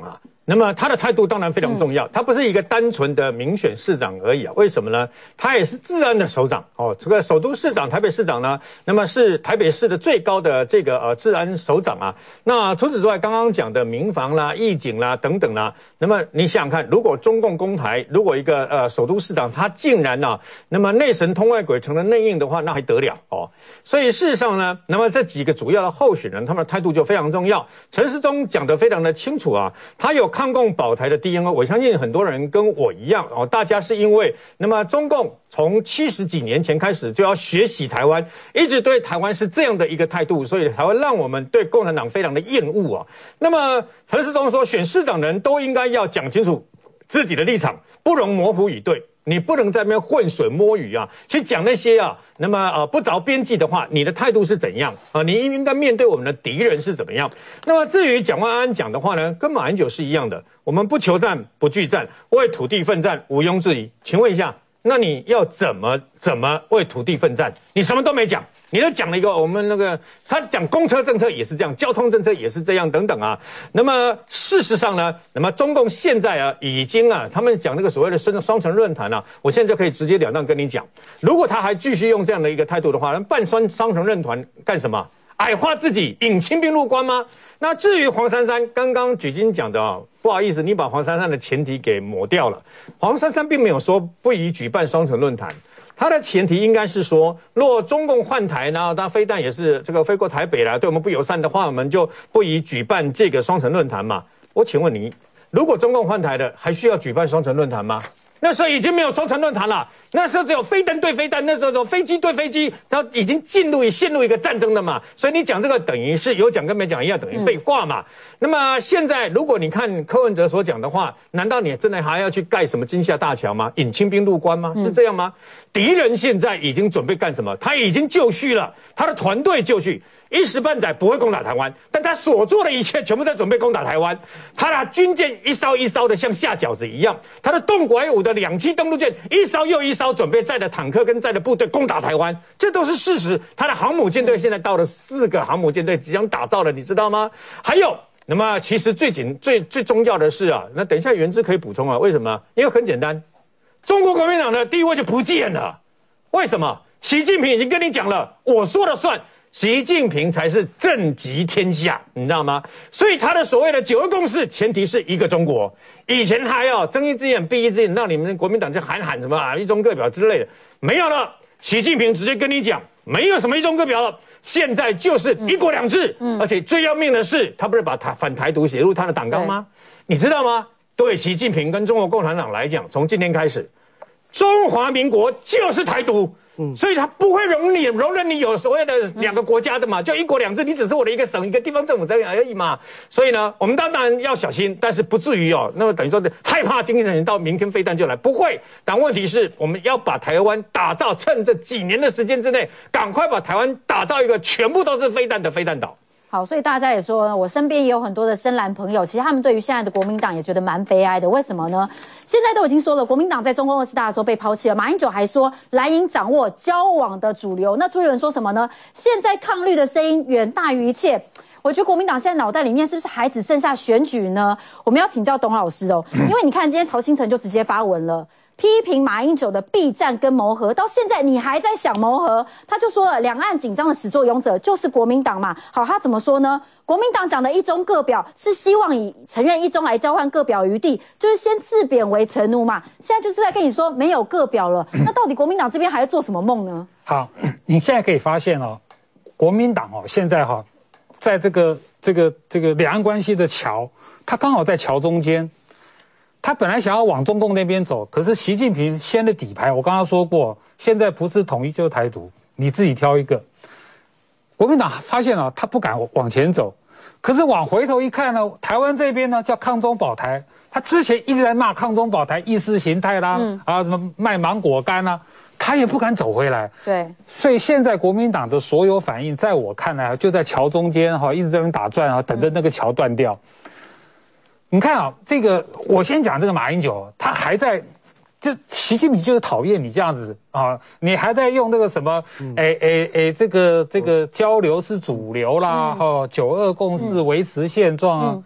那么他的态度当然非常重要，他不是一个单纯的民选市长而已啊。为什么呢？他也是治安的首长哦。这个首都市长、台北市长呢，那么是台北市的最高的这个呃治安首长啊。那除此之外，刚刚讲的民防啦、义警啦等等啦，那么你想想看，如果中共攻台，如果一个呃首都市长他竟然呢、啊，那么内神通外鬼成了内应的话，那还得了哦。所以事实上呢，那么这几个主要的候选人，他们的态度就非常重要。陈时中讲得非常的清楚啊，他有抗共保台的 D N A， 我相信很多人跟我一样哦，大家是因为那么中共从七十几年前开始就要学习台湾，一直对台湾是这样的一个态度，所以才会让我们对共产党非常的厌恶啊。那么陈时中说，选市长的人都应该要讲清楚自己的立场，不容模糊以对。你不能在那边浑水摸鱼啊，去讲那些啊，那么呃不着边际的话，你的态度是怎样啊？你应该面对我们的敌人是怎么样？那么至于蒋万安讲的话呢，跟马英九是一样的，我们不求战不惧战，为土地奋战毋庸置疑。请问一下，那你要怎么怎么为土地奋战？你什么都没讲。你都讲了一个，我们那个他讲公车政策也是这样，交通政策也是这样等等啊。那么事实上呢，那么中共现在啊已经啊，他们讲那个所谓的双双城论坛啊，我现在就可以直截了当跟你讲，如果他还继续用这样的一个态度的话，那办双双城论坛干什么？矮化自己，引清兵入关吗？那至于黄珊珊刚刚举金讲的啊，不好意思，你把黄珊珊的前提给抹掉了。黄珊珊并没有说不宜举办双城论坛。它的前提应该是说，若中共换台呢，它飞弹也是这个飞过台北了，对我们不友善的话，我们就不宜举办这个双城论坛嘛。我请问你，如果中共换台的，还需要举办双城论坛吗？那时候已经没有双城论坛了，那时候只有飞弹对飞弹，那时候只有飞机对飞机，它已经进入陷入一个战争了嘛。所以你讲这个等于是有讲跟没讲一样，等于废话嘛。嗯、那么现在如果你看柯文哲所讲的话，难道你真的还要去盖什么金厦大桥吗？引清兵入关吗？是这样吗？敌人现在已经准备干什么？他已经就绪了，他的团队就绪。一时半载不会攻打台湾，但他所做的一切全部在准备攻打台湾。他的军舰一艘一艘的像下饺子一样，他的动拐五的两栖登陆舰一艘又一艘准备载着坦克跟载着部队攻打台湾，这都是事实。他的航母舰队现在到了四个航母舰队即将打造了，你知道吗？还有，那么其实最紧最最重要的是啊，那等一下元之可以补充啊，为什么？因为很简单，中国国民党的地位就不见了。为什么？习近平已经跟你讲了，我说了算。习近平才是政极天下，你知道吗？所以他的所谓的九二共识，前提是一个中国。以前还要睁一只眼闭一只眼，让你们国民党就喊喊什么啊一中各表之类的，没有了。习近平直接跟你讲，没有什么一中各表了，现在就是一国两制。嗯，而且最要命的是，他不是把台反台独写入他的党纲吗？你知道吗？对习近平跟中国共产党来讲，从今天开始，中华民国就是台独。嗯，所以他不会容你容忍你有所谓的两个国家的嘛，就一国两制，你只是我的一个省一个地方政府这样而已嘛。所以呢，我们当然要小心，但是不至于哦，那么等于说害怕精神到明天飞弹就来，不会。但问题是，我们要把台湾打造，趁这几年的时间之内，赶快把台湾打造一个全部都是飞弹的飞弹岛。 好，所以大家也说，我身边也有很多的深蓝朋友，其实他们对于现在的国民党也觉得蛮悲哀的。为什么呢？现在都已经说了，国民党在中共二十大的时候被抛弃了。马英九还说，蓝营掌握交往的主流。那朱立伦说什么呢？现在抗绿的声音远大于一切。我觉得国民党现在脑袋里面是不是还只剩下选举呢？我们要请教董老师哦，因为你看今天曹新成就直接发文了。批评马英九的避战跟谋和，到现在你还在想谋和？他就说了，两岸紧张的始作俑者就是国民党嘛。好，他怎么说呢？国民党讲的一中各表是希望以承认一中来交换各表余地，就是先自贬为臣奴嘛。现在就是在跟你说没有各表了，那到底国民党这边还要做什么梦呢？ 好，你现在可以发现哦，国民党哦，现在哈、哦，在这个这个这个两岸关系的桥，它刚好在桥中间。他本来想要往中共那边走，可是习近平掀了底牌。我刚刚说过，现在不是统一就是台独，你自己挑一个。国民党发现了，他不敢往前走，可是往回头一看呢，台湾这边呢叫抗中保台，他之前一直在骂抗中保台意识形态啦，嗯、啊什么卖芒果干啦、啊，他也不敢走回来。 对， 所以现在国民党的所有反应，在我看来就在桥中间哈，一直在那边打转啊，等着那个桥断掉。嗯你看啊，这个我先讲这个马英九，他还在，就习近平就是讨厌你这样子啊，你还在用这个什么，哎哎哎，这个这个交流是主流啦，哈、嗯，九二共识维持现状啊，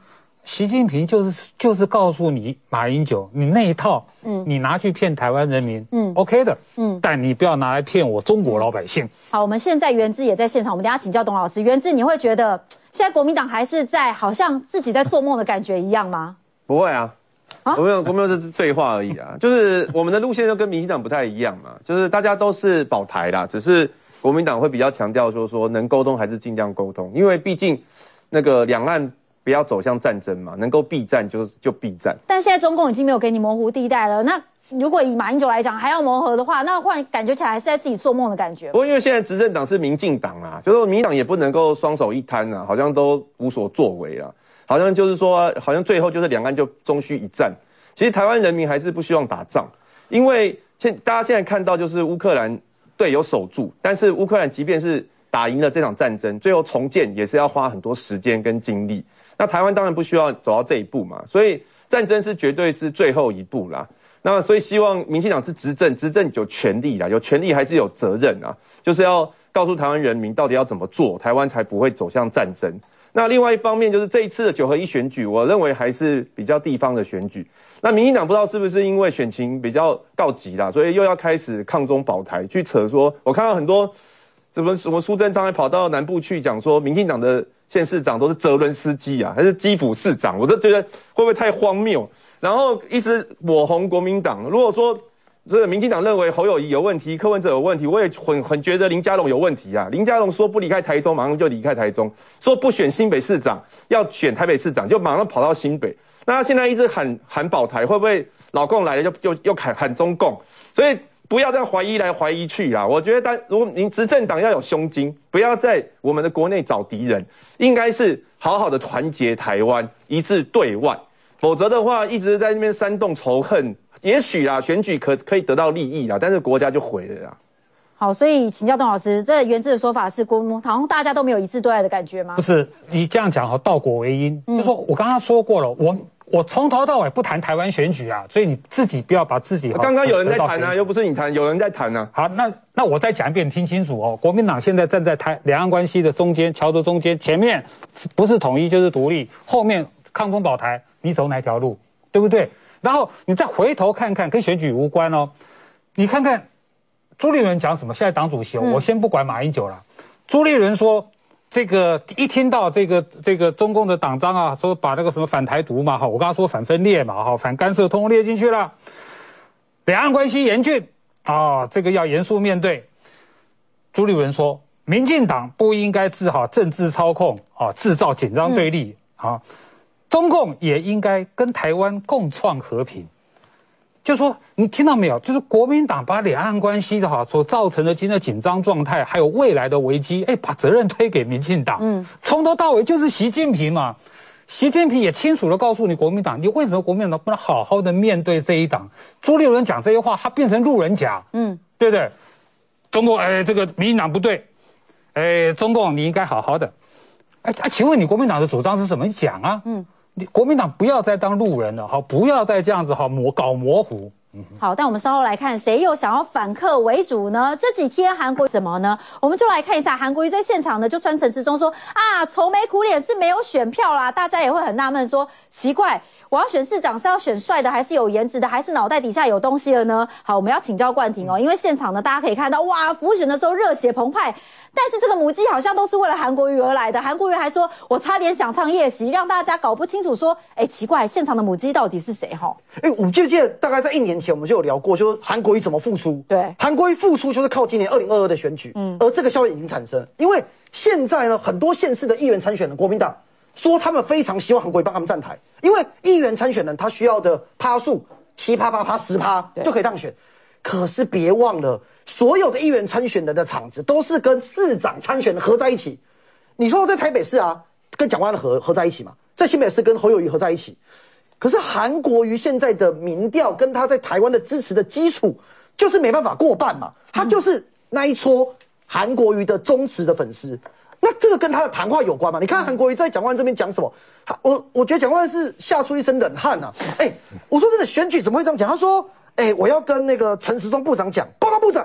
习近平就是就是告诉你马英九，你那一套，嗯，你拿去骗台湾人民，嗯 ，OK 的，嗯，但你不要拿来骗我中国老百姓。 好，我们现在元之也在现场，我们等一下请教董老师。元之，你会觉得现在国民党还是在好像自己在做梦的感觉一样吗？ 不会啊。啊国民党国民党这是对话而已啊，就是我们的路线就跟民进党不太一样嘛，就是大家都是保台啦，只是国民党会比较强调说说能沟通还是尽量沟通，因为毕竟那个两岸不要走向战争嘛，能够避战就就避战。 但现在中共已经没有给你模糊地带了，那如果以马英九来讲还要磨合的话，那换感觉起来还是在自己做梦的感觉。 不过因为现在执政党是民进党啊，就是民进党也不能够双手一摊啊，好像都无所作为啊。好像就是说，好像最后就是两岸就终须一战。其实台湾人民还是不希望打仗，因为现大家现在看到就是乌克兰对有守住，但是乌克兰即便是打赢了这场战争，最后重建也是要花很多时间跟精力。那台湾当然不需要走到这一步嘛，所以战争是绝对是最后一步啦。那所以希望民进党是执政，执政有权利啦，有权利还是有责任啊，就是要告诉台湾人民到底要怎么做，台湾才不会走向战争。那另外一方面就是这一次的九合一选举，我认为还是比较地方的选举。那民进党不知道是不是因为选情比较告急啦，所以又要开始抗中保台，去扯说，我看到很多什么什么苏贞昌还跑到南部去讲说，民进党的县市长都是泽伦斯基啊，还是基辅市长，我都觉得会不会太荒谬？然后一直抹红国民党。如果说这个民进党认为侯友宜有问题，柯文哲有问题，我也很很觉得林佳龙有问题啊。林佳龙说不离开台中，马上就离开台中；说不选新北市长，要选台北市长，就马上跑到新北。那他现在一直喊喊保台，会不会老共来了就又又喊喊中共？所以不要再怀疑来怀疑去啦。我觉得当如果您执政党要有胸襟，不要在我们的国内找敌人，应该是好好的团结台湾，一致对外。否则的话，一直在那边煽动仇恨，也许啦，选举可可以得到利益啦，但是国家就毁了啦。 好，所以请教董老师，这原制的说法是国好像大家都没有一致对外的感觉吗？ 不是，你这样讲哈，倒果为因，嗯、就说我刚刚说过了，我我从头到尾不谈台湾选举啊，所以你自己不要把自己。 刚刚有人在谈啊，又不是你谈，有人在谈啊。 好，那那我再讲一遍，听清楚哦。国民党现在站在台两岸关系的中间，桥的中间，前面不是统一就是独立，后面抗中保台，你走哪条路？对不对？然后你再回头看看，跟选举无关哦。你看看朱立伦讲什么？现在党主席、哦嗯，我先不管马英九了。朱立伦说，这个一听到这个这个中共的党章啊，说把那个什么反台独嘛，哈，我刚刚说反分裂嘛，哈，反干涉通通列进去了。两岸关系严峻啊，这个要严肃面对。朱立伦说，民进党不应该治好政治操控啊，制造紧张对立、嗯、啊。中共也应该跟台湾共创和平，就说你听到没有？就是国民党把两岸关系的哈所造成的今天的紧张状态，还有未来的危机，哎，把责任推给民进党，嗯，从头到尾就是习近平嘛。习近平也清楚的告诉你，国民党，你为什么国民党不能好好的面对这一党？朱立伦讲这些话，他变成路人甲，嗯，对不对？中国，哎，这个民进党不对，哎，中共你应该好好的，哎，请问你国民党的主张是什么？你讲啊，嗯。你国民党不要再当路人了，好，不要再这样子好模搞模糊。 好，但我们稍后来看，谁又想要反客为主呢？这几天韩国什么呢？我们就来看一下，韩国瑜在现场呢，就穿陈时中说啊，愁眉苦脸是没有选票啦。大家也会很纳闷说，奇怪，我要选市长是要选帅的，还是有颜值的，还是脑袋底下有东西的呢？好，我们要请教冠廷哦，因为现场呢，大家可以看到，哇，辅选的时候热血澎湃。但是这个母鸡好像都是为了韩国瑜而来的，韩国瑜还说我差点想唱夜袭，让大家搞不清楚说，哎，奇怪，现场的母鸡到底是谁哈？ 哎，我记不记得大概在一年前我们就有聊过，就是韩国瑜怎么复出？ 对， 韩国瑜复出就是靠今年二零二二的选举，嗯，而这个效应已经产生，因为现在呢，很多县市的议员参选的国民党说他们非常希望韩国瑜帮他们站台，因为议员参选人他需要的趴数七趴八趴十趴就可以当选，可是别忘了。所有的议员参选人的场子都是跟市长参选人合在一起。你说我在台北市啊，跟蒋万安合合在一起嘛，在新北市跟侯友宜合在一起。可是韩国瑜现在的民调跟他在台湾的支持的基础，就是没办法过半嘛。他就是那一撮韩国瑜的忠实的粉丝。那这个跟他的谈话有关吗？你看韩国瑜在蒋万安这边讲什么？我我觉得蒋万安是吓出一身冷汗啊。哎、欸，我说这个选举怎么会这样讲？他说。哎、欸，我要跟那个陈时中部长讲，报告部长，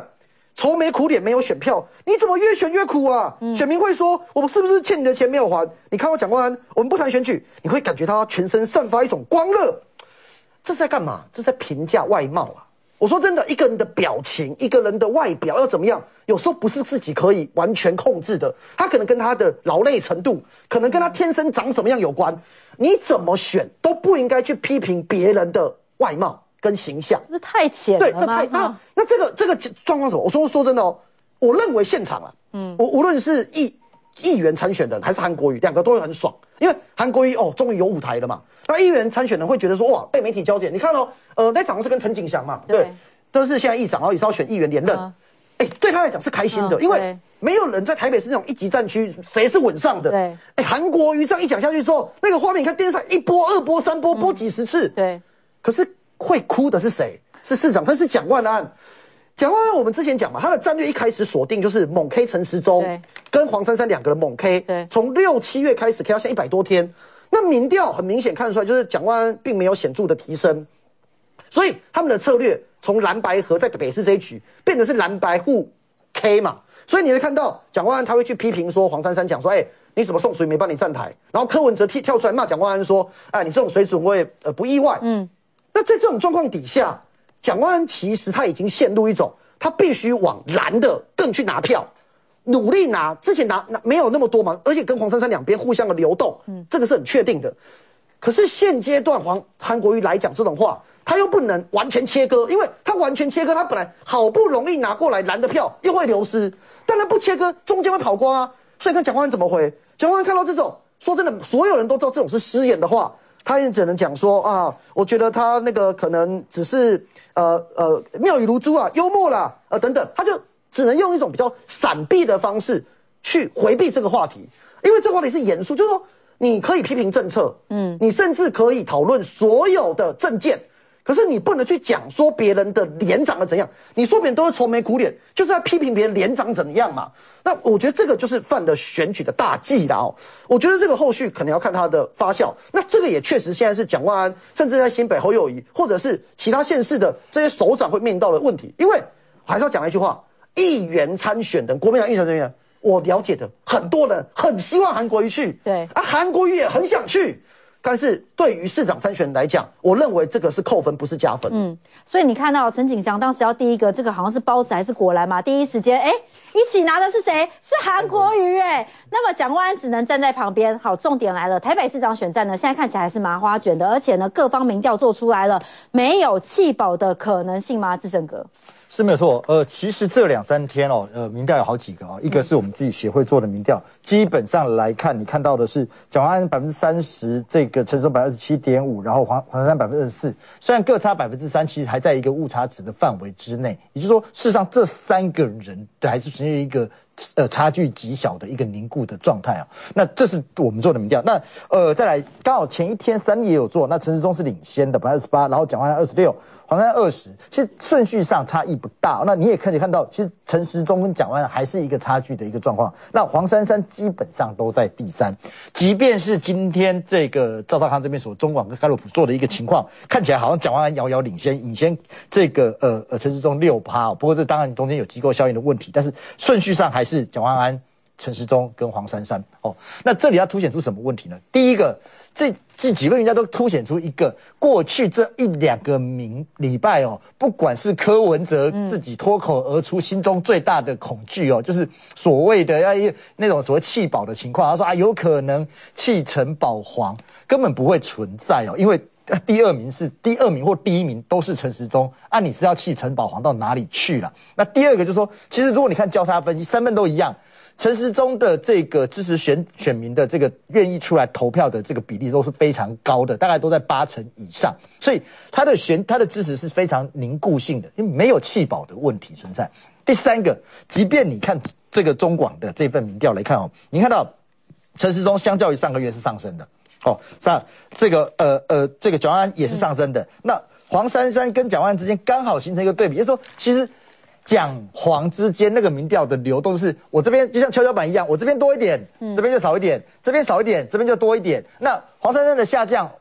愁眉苦脸没有选票，你怎么越选越苦啊？嗯、选民会说，我们是不是欠你的钱没有还？你看我蒋万安，我们不谈选举，你会感觉到他全身散发一种光热，这是在干嘛？这是在评价外貌啊！我说真的，一个人的表情，一个人的外表要怎么样，有时候不是自己可以完全控制的，他可能跟他的劳累程度，可能跟他天生长什么样有关。你怎么选都不应该去批评别人的外貌跟形象， 是不是太浅了吗？ 对，这太那那这个这个状况什么？我说说真的哦，我认为现场啊，嗯，我无论是议议员参选人还是韩国瑜，两个都会很爽，因为韩国瑜哦终于有舞台了嘛。那议员参选人会觉得说哇被媒体焦点，你看哦，呃那场是跟陈景祥嘛，对，都是现在议长，然后也是要选议员连任，哎、嗯，对他来讲是开心的，嗯、因为没有人在台北市那种一级战区谁是稳上的，对，哎，韩国瑜这样一讲下去之后，那个画面你看电视上一播二播三播播几十次，嗯、对，可是会哭的是谁？是市长，但是蒋万安。蒋万安，我们之前讲嘛，他的战略一开始锁定就是猛 K 陈时中跟黄珊珊两个人猛 K， 从六七月开始 K 到现在一百多天，那民调很明显看得出来，就是蒋万安并没有显著的提升，所以他们的策略从蓝白合在北市这一局变成是蓝白互 K 嘛，所以你会看到蒋万安他会去批评说黄珊珊讲说，哎、欸，你怎么宋楚瑜没帮你站台，然后柯文哲跳出来骂蒋万安说，哎，你这种水准我也呃不意外，嗯，那在这种状况底下。蒋万安其实他已经陷入一种，他必须往蓝的更去拿票，努力拿。之前拿拿没有那么多嘛，而且跟黄珊珊两边互相的流动，嗯，这个是很确定的。可是现阶段黄韩国瑜来讲这种话，他又不能完全切割，因为他完全切割，他本来好不容易拿过来蓝的票又会流失，当然不切割，中间会跑光啊。所以看蒋万安怎么回，蒋万安看到这种，说真的，所有人都知道这种是失言的话。他也只能讲说啊，我觉得他那个可能只是呃呃妙语如珠啊，幽默啦，呃等等，他就只能用一种比较闪避的方式去回避这个话题，因为这个话题是严肃，就是说你可以批评政策，嗯，你甚至可以讨论所有的政见，可是你不能去讲说别人的脸长得怎样，你说别人都是愁眉苦脸，就是在批评别人脸长怎样嘛。那我觉得这个就是犯的选举的大忌啦哦。我觉得这个后续可能要看它的发酵。那这个也确实现在是蒋万安，甚至在新北侯友宜，或者是其他县市的这些首长会面临到的问题。因为我还是要讲一句话，议员参选人，国民党议员人员，我了解的很多人很希望韩国瑜去，对啊，韩国瑜也很想去。但是对于市长参选人来讲，我认为这个是扣分，不是加分。嗯， 所以你看到陈景祥当时要第一个，这个好像是包子还是果篮嘛？第一时间，哎，一起拿的是谁？是韩国瑜哎。那么蒋万安只能站在旁边。好，重点来了，台北市长选战呢，现在看起来还是麻花卷的，而且呢，各方民调做出来了，没有弃保的可能性吗？志胜哥。 是没有错，呃，其实这两三天哦，呃，民调有好几个啊、哦，一个是我们自己协会做的民调，基本上来看，你看到的是蒋万安百分之三十，这个陈时中百分之二十七点五，然后黄黄珊珊百分之二十四，虽然各差百分之三，其实还在一个误差值的范围之内，也就是说，事实上这三个人还是呈现一个呃差距极小的一个凝固的状态啊。那这是我们做的民调，那呃再来，刚好前一天三立也有做，那陈时中是领先的百分之二十八，然后蒋万安二十六。黄珊珊二十，其实顺序上差异不大。那你也可以看到，其实陈时中跟蒋万安还是一个差距的一个状况。那黄珊珊基本上都在第三，即便是今天这个赵少康这边所中广跟盖洛普做的一个情况，看起来好像蒋万安遥遥领先，领先这个呃呃陈时中六趴、哦。不过这当然中间有机构效应的问题，但是顺序上还是蒋万安、陈时中跟黄珊珊哦。那这里要凸显出什么问题呢？第一个。这这几位人家都凸显出一个过去这一两个明礼拜哦，不管是柯文哲自己脱口而出心中最大的恐惧哦，就是所谓的要那种所谓弃保的情况，他说啊有可能弃陈保黄，根本不会存在哦，因为第二名是第二名或第一名都是陈时中，啊你是要弃陈保黄到哪里去了？那第二个就是说，其实如果你看交叉分析，三份都一样。陈时中的这个支持选选民的这个愿意出来投票的这个比例都是非常高的，大概都在八成以上，所以他的选他的支持是非常凝固性的，因为没有弃保的问题存在。第三个，即便你看这个中广的这份民调来看哦，你看到陈时中相较于上个月是上升的，哦，上这个呃呃这个蒋万安也是上升的，那黄珊珊跟蒋万安之间刚好形成一个对比，就是说其实。蒋黄之间那个民调的流动是，我这边就像跷跷板一样，我这边多一点，嗯、这边就少一点，这边少一点，这边就多一点。那黄珊珊的下降，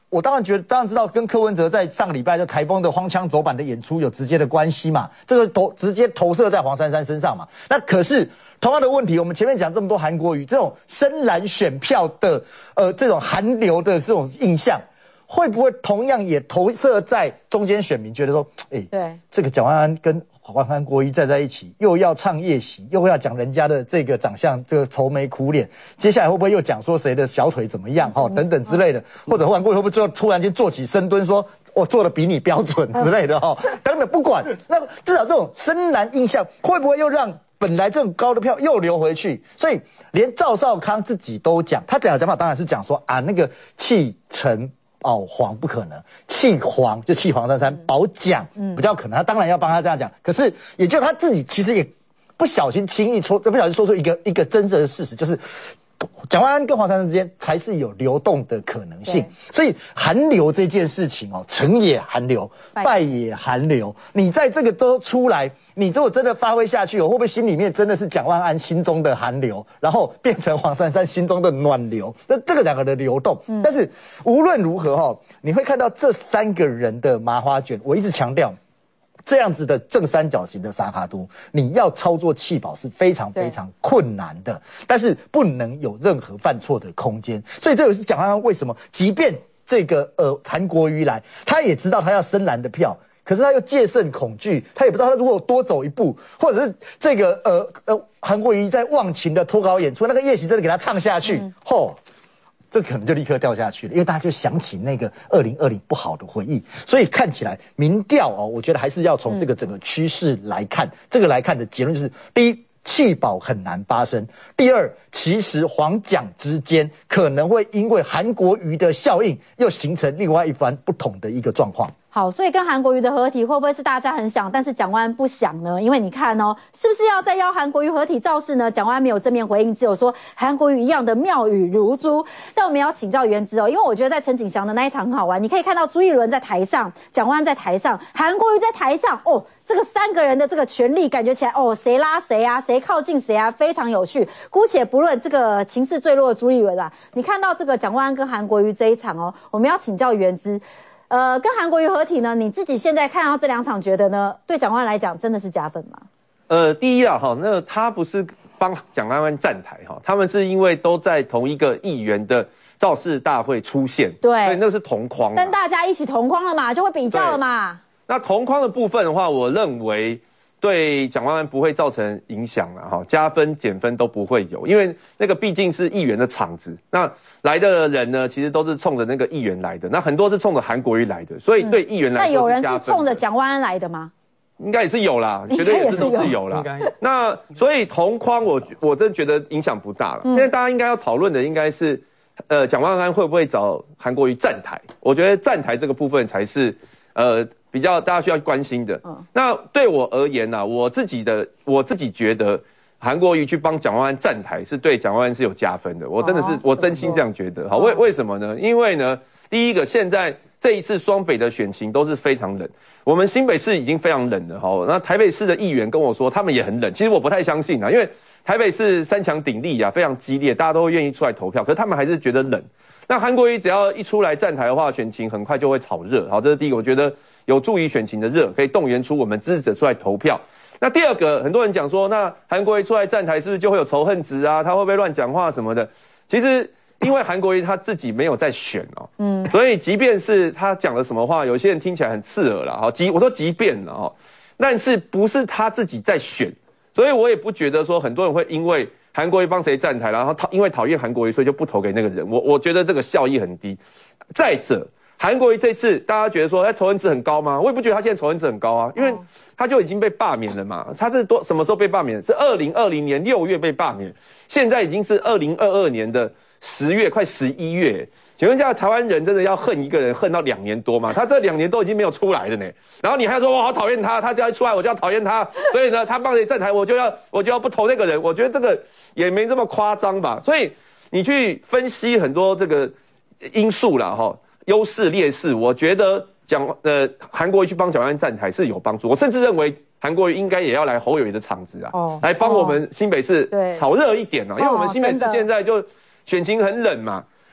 我当然觉得，当然知道跟柯文哲在上个礼拜的台风的荒腔走板的演出有直接的关系嘛，这个投直接投射在黄珊珊身上嘛。那可是同样的问题，我们前面讲这么多韩国瑜这种深蓝选票的呃这种韩流的这种印象，会不会同样也投射在中间选民觉得说，哎、欸， 对，这个蒋万安跟韩国瑜站在一起，又要唱夜袭，又要讲人家的这个长相，这个愁眉苦脸，接下来会不会又讲说谁的小腿怎么样，哈、哦，等等之类的，或者韩国瑜会不会最后突然间做起深蹲，说我做的比你标准之类的，哈、哦，等等，不管，那至少这种深蓝印象会不会又让本来这种高的票又流回去？所以连赵少康自己都讲，他讲的讲法当然是讲说啊，那个弃陈保黄不可能，弃黄就弃黄珊珊，保蒋比较可能。他当然要帮他这样讲，可是也就他自己其实也不小心轻易说，不小心说出一个一个真正的事实，就是蒋万安跟黄珊珊之间才是有流动的可能性。所以韩流这件事情哦，成也韩流，败也韩流。你在这个都出来，你如果真的发挥下去，会不会心里面真的是蒋万安心中的韩流，然后变成黄珊珊心中的暖流？这这个两个的流动。嗯、但是无论如何哈，你会看到这三个人的麻花卷。我一直强调，这样子的正三角形的萨卡都，你要操作弃保是非常非常困难的，但是不能有任何犯错的空间。所以这个是蒋万安为什么，即便这个呃韩国瑜来，他也知道他要深蓝的票。可是他又戒慎恐惧，他也不知道他如果多走一步，或者是这个呃呃韩国瑜在忘情的脱稿演出，那个夜袭真的给他唱下去，吼、嗯，这可能就立刻掉下去了，因为大家就想起那个二零二零不好的回忆，所以看起来民调哦，我觉得还是要从这个整个趋势来看，嗯、这个来看的结论就是：第一，弃保很难发生；第二，其实黄蒋之间可能会因为韩国瑜的效应，又形成另外一番不同的一个状况。 好，所以跟韩国瑜的合体会不会是大家很想，但是蒋万安不想呢？因为你看哦，是不是要再邀韩国瑜合体造势呢？蒋万安没有正面回应，只有说韩国瑜一样的妙语如珠。但我们要请教元之哦，因为我觉得在陈景祥的那一场很好玩，你可以看到朱一伦在台上，蒋万安在台上，韩国瑜在台上，哦，这个三个人的这个权力感觉起来，哦，谁拉谁啊，谁靠近谁啊，非常有趣。姑且不论这个情势最弱的朱一伦啊，你看到这个蒋万安跟韩国瑜这一场哦，我们要请教元之。呃，跟韩国瑜合体呢，你自己现在看到这两场，觉得呢，对蒋万安来讲真的是加分吗？ 呃，第一啊，哈，那他不是帮蒋万安站台哈，他们是因为都在同一个议员的造势大会出现， 对， 所以那是同框， 但大家一起同框了嘛，就会比较了嘛。 那同框的部分的话，我认为对蒋万安不会造成影响了哈，加分减分都不会有，因为那个毕竟是议员的场子，那来的人呢，其实都是冲着那个议员来的，那很多是冲着韩国瑜来的，所以对议员来说是加分的。那有人是冲着蒋万安来的吗？ 应该也是有啦，绝对也是都是有啦。那所以同框我我真的觉得影响不大了，因为大家应该要讨论的应该是，呃，蒋万安会不会找韩国瑜站台？我觉得站台这个部分才是呃比较大家需要关心的。嗯、那对我而言呢、啊，我自己的我自己觉得。韩国瑜去帮蒋万安站台是对蒋万安是有加分的，我真的是、哦、我真心这样觉得。好，为为什么呢？因为呢，第一个，现在这一次双北的选情都是非常冷，我们新北市已经非常冷了。好，那台北市的议员跟我说他们也很冷，其实我不太相信啊，因为台北市三强鼎立啊，非常激烈，大家都会愿意出来投票，可是他们还是觉得冷。那韩国瑜只要一出来站台的话，选情很快就会炒热。好，这是第一个，我觉得有助于选情的热，可以动员出我们支持者出来投票。那第二个，很多人讲说，那韩国瑜出来站台是不是就会有仇恨值啊？他会不会乱讲话什么的？其实，因为韩国瑜他自己没有在选哦，嗯，所以即便是他讲了什么话，有些人听起来很刺耳啦，哈，即我说即便了哈，但是不是他自己在选，所以我也不觉得说很多人会因为韩国瑜帮谁站台，然后讨因为讨厌韩国瑜，所以就不投给那个人。我我觉得这个效益很低。再者，韩国瑜这次大家觉得说，哎，仇恨值很高吗？我也不觉得他现在仇恨值很高啊，因为他就已经被罢免了嘛。他是多什么时候被罢免？是二零二零年六月被罢免，现在已经是二零二二年的十月，快十一月。请问一下，台湾人真的要恨一个人恨到两年多吗？他这两年都已经没有出来了呢，然后你还要说我好讨厌他，他只要一出来我就要讨厌他，所以呢，他帮谁站台我就要我就要不投那个人。我觉得这个也没这么夸张吧。所以你去分析很多这个因素啦，哈。优势劣势，我觉得蒋呃韩国瑜去帮蒋万安站台是有帮助。我甚至认为韩国瑜应该也要来侯友宜的场子啊，哦、来帮我们新北市炒热一点啊、哦，因为我们新北市现在就选情很冷嘛。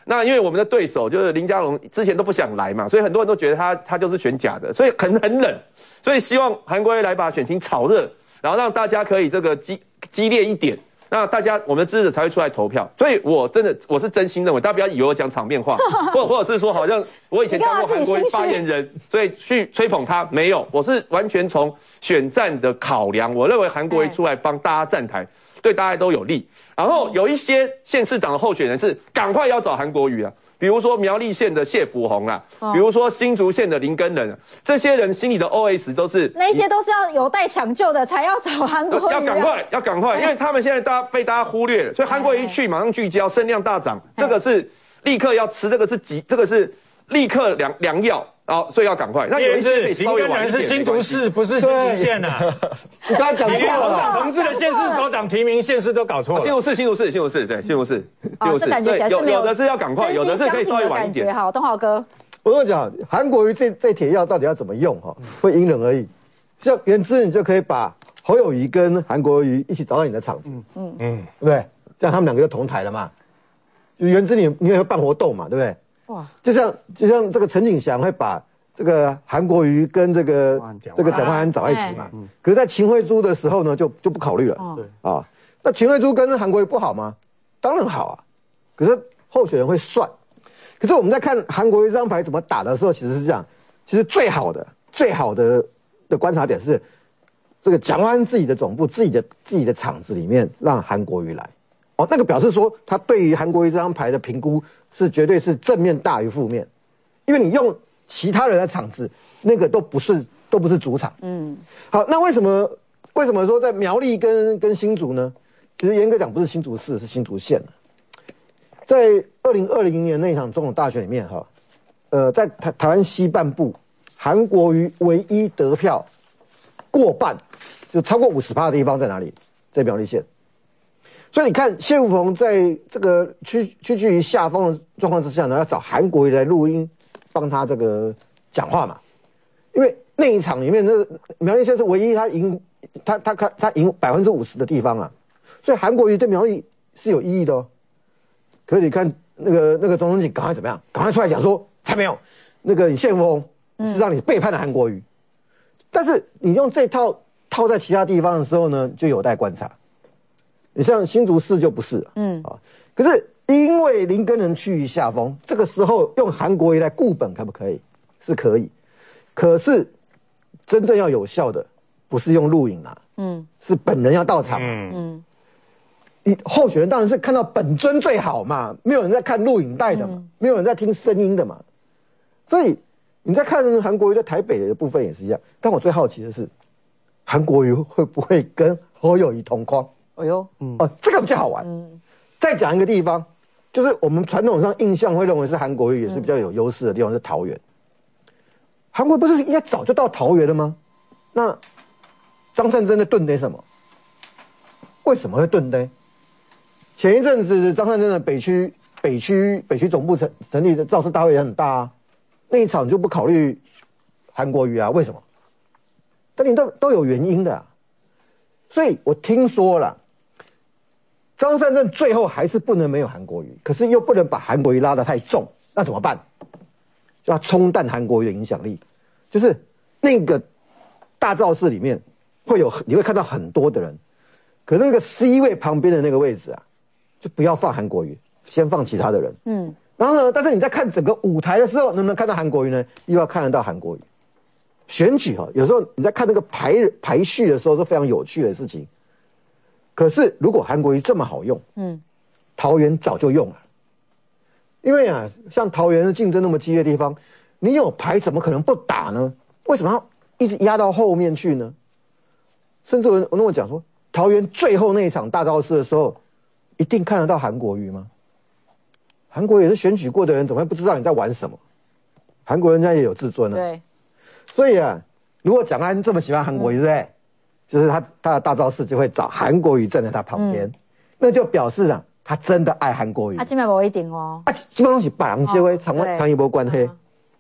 那因为我们的对手就是林佳龙之前都不想来嘛，所以很多人都觉得他他就是选假的，所以很很冷，所以希望韩国瑜来把选情炒热，然后让大家可以这个激激烈一点。那大家我们的支持者才会出来投票，所以我真的我是真心认为，大家不要以为我讲场面话，或或者是说好像我以前当过韩国瑜发言人，所以去吹捧他，没有，我是完全从选战的考量，我认为韩国瑜出来帮大家站台，对大家都有利。然后有一些县市长的候选人是赶快要找韩国瑜啊，比如说苗栗县的谢福弘啊，哦、比如说新竹县的林耕仁、啊，这些人心里的 O S 都是那些都是要有待抢救的，才要找韩国瑜、啊。 要赶快，要赶快，因为他们现在大家被大家忽略了，所以韩国瑜一去马上聚焦，声量大涨，这个是立刻要吃，这个是急，这个是立刻良良药。哦，所以要赶快。那有一些可以稍微晚一点。 是新竹市，不是新竹县呐、啊。 你刚才讲错了。 同志的县市首长提名县市都搞错了。 新竹市，新竹市，新竹市，对，新竹市，新竹市。对，有有的是要赶快，有的是可以稍微晚一点。 好，东豪哥， 我跟你讲，韩国瑜这这铁药到底要怎么用哈，会因人而异。像原之，你就可以把侯友宜跟韩国瑜一起找到你的场子，嗯嗯，对不对？这样他们两个就同台了嘛。原之你你也会办活动嘛，对不对？哇，就像就像这个陈景祥会把这个韩国瑜跟这个这个蒋万安找在一起嘛，嗯、可是，在秦惠珠的时候呢，就就不考虑了。对、哦、啊，那秦惠珠跟韩国瑜不好吗？当然好啊，可是候选人会算。可是我们在看韩国瑜这张牌怎么打的时候，其实是这样，其实最好的最好的的观察点是，这个蒋万安自己的总部、自己的自己的场子里面让韩国瑜来。哦，那个表示说他对于韩国瑜这张牌的评估是绝对是正面大于负面，因为你用其他人的场子，那个都不是都不是主场。嗯，好，那为什么为什么说在苗栗跟跟新竹呢？其实严格讲不是新竹市，是新竹县。在二零二零年那场总统大选里面，哈，呃，在台台湾西半部，韩国瑜唯一得票过半，就超过五十趴的地方在哪里？在苗栗县。所以你看，谢富鹏在这个屈屈居于下风的状况之下呢，要找韩国瑜来录音，帮他这个讲话嘛。因为那一场里面，那苗栗县是唯一他赢，他他他他赢百分之五十的地方啊。所以韩国瑜对苗栗是有意义的哦。可是你看那个那个总统警赶快怎么样？赶快出来讲说，才没有，那个你谢富鹏是让你背叛了韩国瑜。嗯、但是你用这套套在其他地方的时候呢，就有待观察。你像新竹市就不是，嗯啊，可是因为林耕仁趋于下风，这个时候用韩国瑜来固本可不可以？是可以，可是真正要有效的不是用录影啊，嗯，是本人要到场，嗯嗯，你候选人当然是看到本尊最好嘛，没有人在看录影带的嘛，嗯、没有人在听声音的嘛，所以你在看韩国瑜在台北的部分也是一样。但我最好奇的是，韩国瑜会不会跟侯友宜同框？哎呦，嗯哦，这个比较好玩。嗯，再讲一个地方，就是我们传统上印象会认为是韩国瑜也是比较有优势的地方，是桃园。韩国不是应该早就到桃园了吗？那张善政的盾得什么？为什么会盾得？前一阵子张善政的北区北区北区总部成成立的造势大会也很大啊，那一场就不考虑韩国瑜啊？为什么？但你都都有原因的啊。所以我听说了。张善政最后还是不能没有韩国瑜，可是又不能把韩国瑜拉得太重，那怎么办？就要冲淡韩国瑜的影响力，就是那个大造势里面会有你会看到很多的人，可是那个 C 位旁边的那个位置啊，就不要放韩国瑜，先放其他的人。嗯，然后呢，但是你在看整个舞台的时候，能不能看到韩国瑜呢？又要看得到韩国瑜。选举哈，有时候你在看那个排排序的时候是非常有趣的事情。可是，如果韩国瑜这么好用，嗯，桃园早就用了，因为啊，像桃园的竞争那么激烈的地方，你有牌怎么可能不打呢？为什么要一直压到后面去呢？甚至我我跟我讲说，桃园最后那一场大造势的时候，一定看得到韩国瑜吗？韩国也是选举过的人，怎么会不知道你在玩什么？韩国人家也有自尊啊，对，所以啊，如果蒋安这么喜欢韩国瑜，对不对？就是他他的大造势就会找韩国瑜站在他旁边，嗯、那就表示啊，他真的爱韩国瑜。 啊，基本不一定哦。 啊，基本上是别人就会常常一波关黑，所以、啊、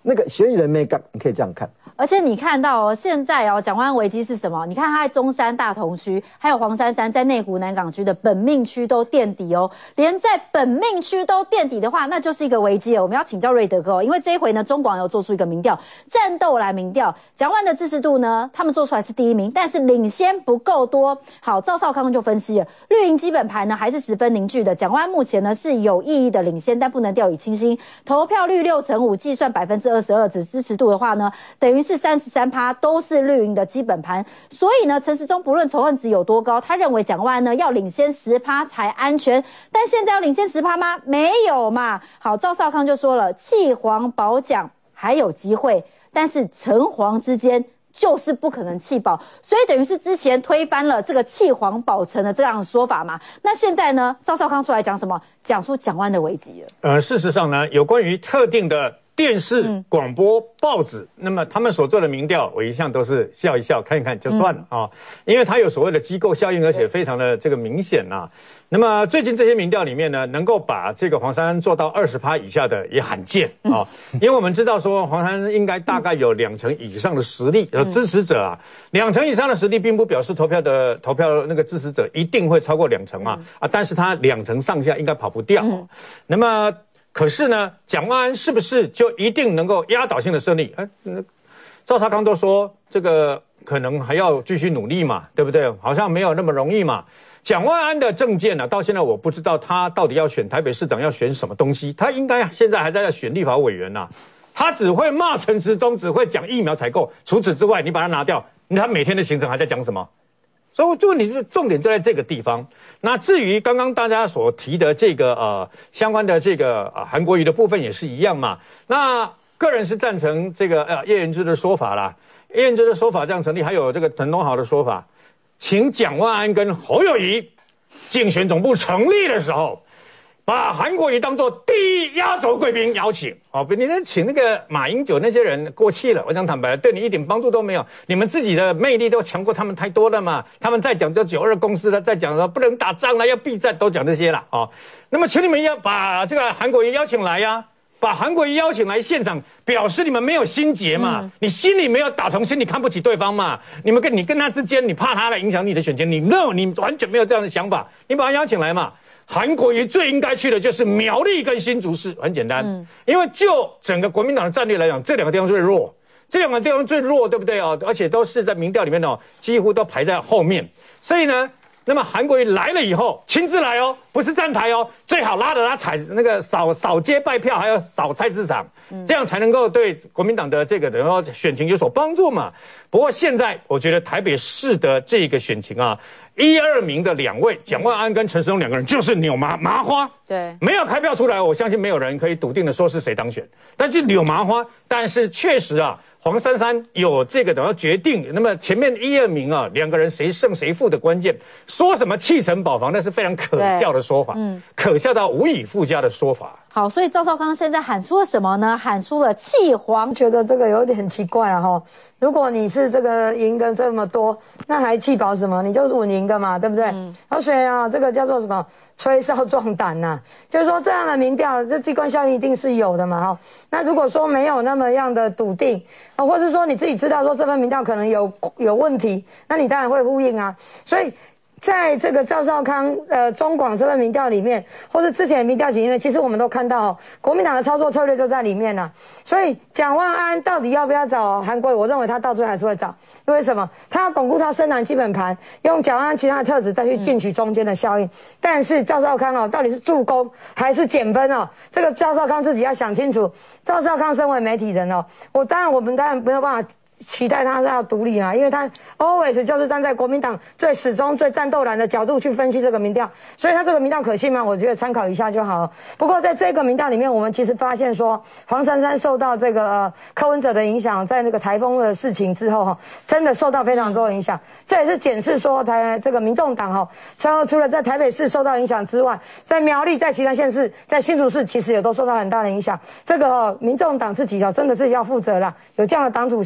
那个嫌疑人没干，你可以这样看。 而且你看到哦，现在哦，蒋万安危机是什么？你看他在中山大同区，还有黄珊珊在内湖南港区的本命区都垫底哦，连在本命区都垫底的话，那就是一个危机哦。我们要请教瑞德哥哦，因为这一回呢，中广有做出一个民调，战斗蓝民调，蒋万安的支持度呢，他们做出来是第一名，但是领先不够多。好，赵少康就分析了，绿营基本盘呢还是十分凝聚的，蒋万安目前呢是有意义的领先，但不能掉以轻心。投票率六成五，计算百分之二十二，指支持度的话呢，等于是三十三趴都是绿营的基本盘，所以呢，陈时中不论仇恨值有多高，他认为蒋万安呢要领先十趴才安全，但现在要领先十趴吗？没有嘛。好，赵少康就说了，弃黄保蒋还有机会，但是陈黄之间就是不可能弃保，所以等于是之前推翻了这个弃黄保陈的这样的说法嘛。那现在呢，赵少康出来讲什么？讲出蒋万安的危机了。 呃，事实上呢，有关于特定的电视、广播、报纸，那么他们所做的民调，我一向都是笑一笑、看一看就算了啊，因为它有所谓的机构效应，而且非常的这个明显呐。那么最近这些民调里面呢，能够把这个黄珊珊做到二十趴以下的也罕见啊，因为我们知道说黄珊珊应该大概有两成以上的实力，有支持者啊，两成以上的实力并不表示投票的投票那个支持者一定会超过两成啊啊，但是他两成上下应该跑不掉。那么可是呢，蒋万安是不是就一定能够压倒性的胜利？哎，赵少康都说这个可能还要继续努力嘛，对不对？好像没有那么容易嘛。蒋万安的政见呢、啊，到现在我不知道他到底要选台北市长要选什么东西，他应该现在还在选立法委员呐、啊。他只会骂陈时中，只会讲疫苗采购，除此之外，你把他拿掉，他每天的行程还在讲什么？所以就你重点就在这个地方。那至于刚刚大家所提的这个呃相关的这个呃韩国瑜的部分也是一样嘛。那个人是赞成这个呃叶元之的说法啦，叶元之的说法这样成立，还有这个陈东豪的说法，请蒋万安跟侯友宜竞选总部成立的时候，把韩国瑜当作第一压轴贵宾邀请，哦，你能请那个马英九那些人过气了，我讲坦白，对你一点帮助都没有，你们自己的魅力都强过他们太多了嘛。他们在讲这九二共识了，在讲说不能打仗了，要避战，都讲这些了，哦。那么请你们要把这个韩国瑜邀请来呀、啊，把韩国瑜邀请来现场，表示你们没有心结嘛，嗯、你心里没有打从心里看不起对方嘛，你们跟你跟他之间，你怕他来影响你的选情，你 no， 你完全没有这样的想法，你把他邀请来嘛。韩国瑜最应该去的就是苗栗跟新竹市，很简单，嗯、因为就整个国民党的战略来讲，这两个地方最弱，这两个地方最弱，对不对哦？而且都是在民调里面哦，几乎都排在后面，所以呢。那么韩国瑜来了以后，亲自来哦，不是站台哦，最好拉着他踩那个扫扫街拜票，还要扫菜市场，嗯、这样才能够对国民党的这个然后选情有所帮助嘛。不过现在我觉得台北市的这个选情啊，一二名的两位蒋万安跟陈时中两个人就是扭麻麻花，对，没有开票出来，我相信没有人可以笃定的说是谁当选，但是扭麻花，但是确实啊。黄珊珊有这个等要决定，那么前面一二名啊，两个人谁胜谁负的关键，说什么弃城保房，那是非常可笑的说法，嗯，可笑到无以复加的说法。 好，所以赵少康现在喊出了什么呢？喊出了弃黄， 觉得这个有点奇怪啊哈。如果你是这个赢的这么多，那还弃保什么？你就是稳赢的嘛，对不对？嗯、而且啊，这个叫做什么？吹哨壮胆呐、啊，就是说这样的民调，这机关效应一定是有的嘛哈。那如果说没有那么样的笃定啊，或是说你自己知道说这份民调可能有有问题，那你当然会呼应啊。所以在这个赵少康呃中广这份民调里面，或是之前的民调里面，其实我们都看到、哦、国民党的操作策略就在里面了。所以蒋万安到底要不要找韩国瑜？我认为他到最后还是会找。因为什么？他要巩固他深蓝基本盘，用蒋万安其他的特质再去进取中间的效应。嗯、但是赵少康哦，到底是助攻还是减分哦？这个赵少康自己要想清楚。赵少康身为媒体人哦，我当然我们当然没有办法期待他要独立嘛，因为他 always 就是站在国民党最始终最战斗蓝的角度去分析这个民调，所以他这个民调可信吗？我觉得参考一下就好。不过在这个民调里面，我们其实发现说，黄珊珊受到这个呃柯文哲的影响，在那个台风的事情之后哈，真的受到非常多的影响。这也是检视说台这个民众党哈，除除了在台北市受到影响之外，在苗栗、在其他县市、在新竹市，其实也都受到很大的影响。这个、哦、民众党自己哦，真的自己要负责啦，有这样的党主席哦。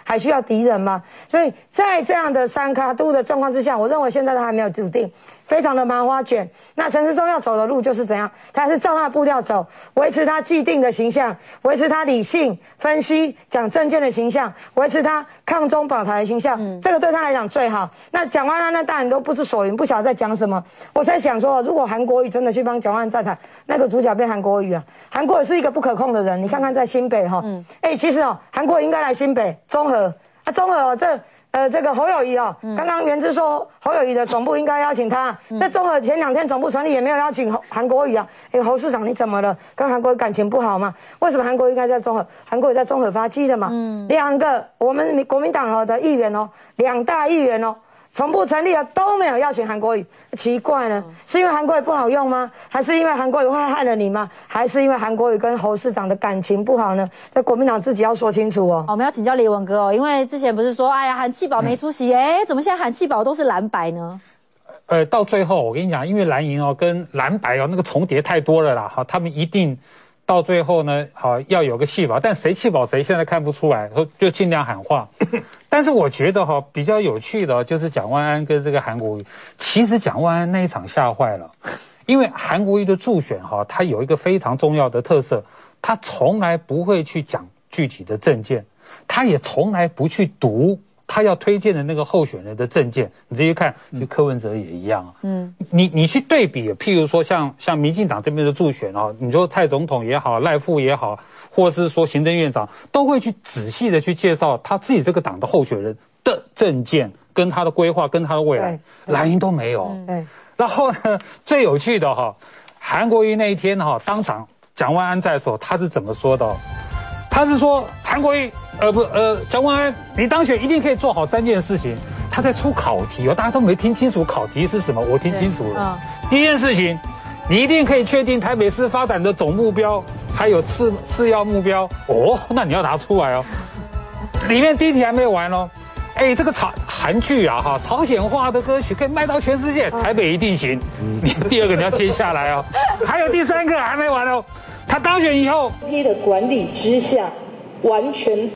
还需要敌人吗？所以在这样的三卡都的状况之下，我认为现在都还没有笃定，非常的麻花卷。那陈时中要走的路就是怎样？他还是照他的步调走，维持他既定的形象，维持他理性分析讲政见的形象，维持他抗中保台的形象，嗯、这个对他来讲最好。那蒋万安呢，当然都不知所云，不晓得在讲什么。我在想说，如果韩国瑜真的去帮蒋万安站台，那个主角变韩国瑜啊，韩国瑜是一个不可控的人。你看看在新北哈，哎、嗯欸，其实哦，韩国瑜应该来新北中和啊，中和哦这。呃，这个侯友宜哦，嗯、刚刚元之说侯友宜的总部应该邀请他，那、嗯、中和前两天总部成立也没有邀请韩国瑜啊。哎，侯市长你怎么了？跟韩国瑜感情不好吗？为什么韩国瑜应该在中和？韩国瑜在中和发迹的嘛。嗯，两个我们国民党的议员哦，两大议员哦。总部成立了都没有邀请韩国瑜，奇怪了，是因为韩国瑜不好用吗？还是因为韩国瑜会害了你吗？还是因为韩国瑜跟侯市长的感情不好呢？在国民党自己要说清楚哦。 我们要请教李文哥哦，因为之前不是说，哎呀，韩气宝没出席，哎、嗯，怎么现在韩气宝都是蓝白呢？ 呃，到最后我跟你讲，因为蓝营哦跟蓝白哦那个重叠太多了啦，哈，他们一定到最后呢，好要有个气保，但谁气保谁现在看不出来，就尽量喊话。但是我觉得哈比较有趣的就是蒋万安跟这个韩国瑜，其实蒋万安那一场吓坏了，因为韩国瑜的助选哈，他有一个非常重要的特色，他从来不会去讲具体的政见，他也从来不去读他要推荐的那个候选人的政见。你直接看，就柯文哲也一样啊。嗯，你你去对比，譬如说像像民进党这边的助选啊，你说蔡总统也好，赖副也好，或是说行政院长，都会去仔细的去介绍他自己这个党的候选人的政见，跟他的规划，跟他的未来。蓝营都没有。对。然后呢，最有趣的哈，韩国瑜那一天哈，当场蒋万安在的时候，他是怎么说的？他是说韩国瑜，呃不呃，蒋万安，你当选一定可以做好三件事情。他在出考题哦，大家都没听清楚考题是什么，我听清楚了。嗯、第一件事情，你一定可以确定台北市发展的总目标，还有次次要目标哦，那你要拿出来哦。里面第一题还没有完哦，哎，这个朝韩剧啊哈，朝鲜话的歌曲可以卖到全世界，台北一定行。你第二个你要接下来哦，还有第三个还没完哦。他当选以后， 的管理之下，完全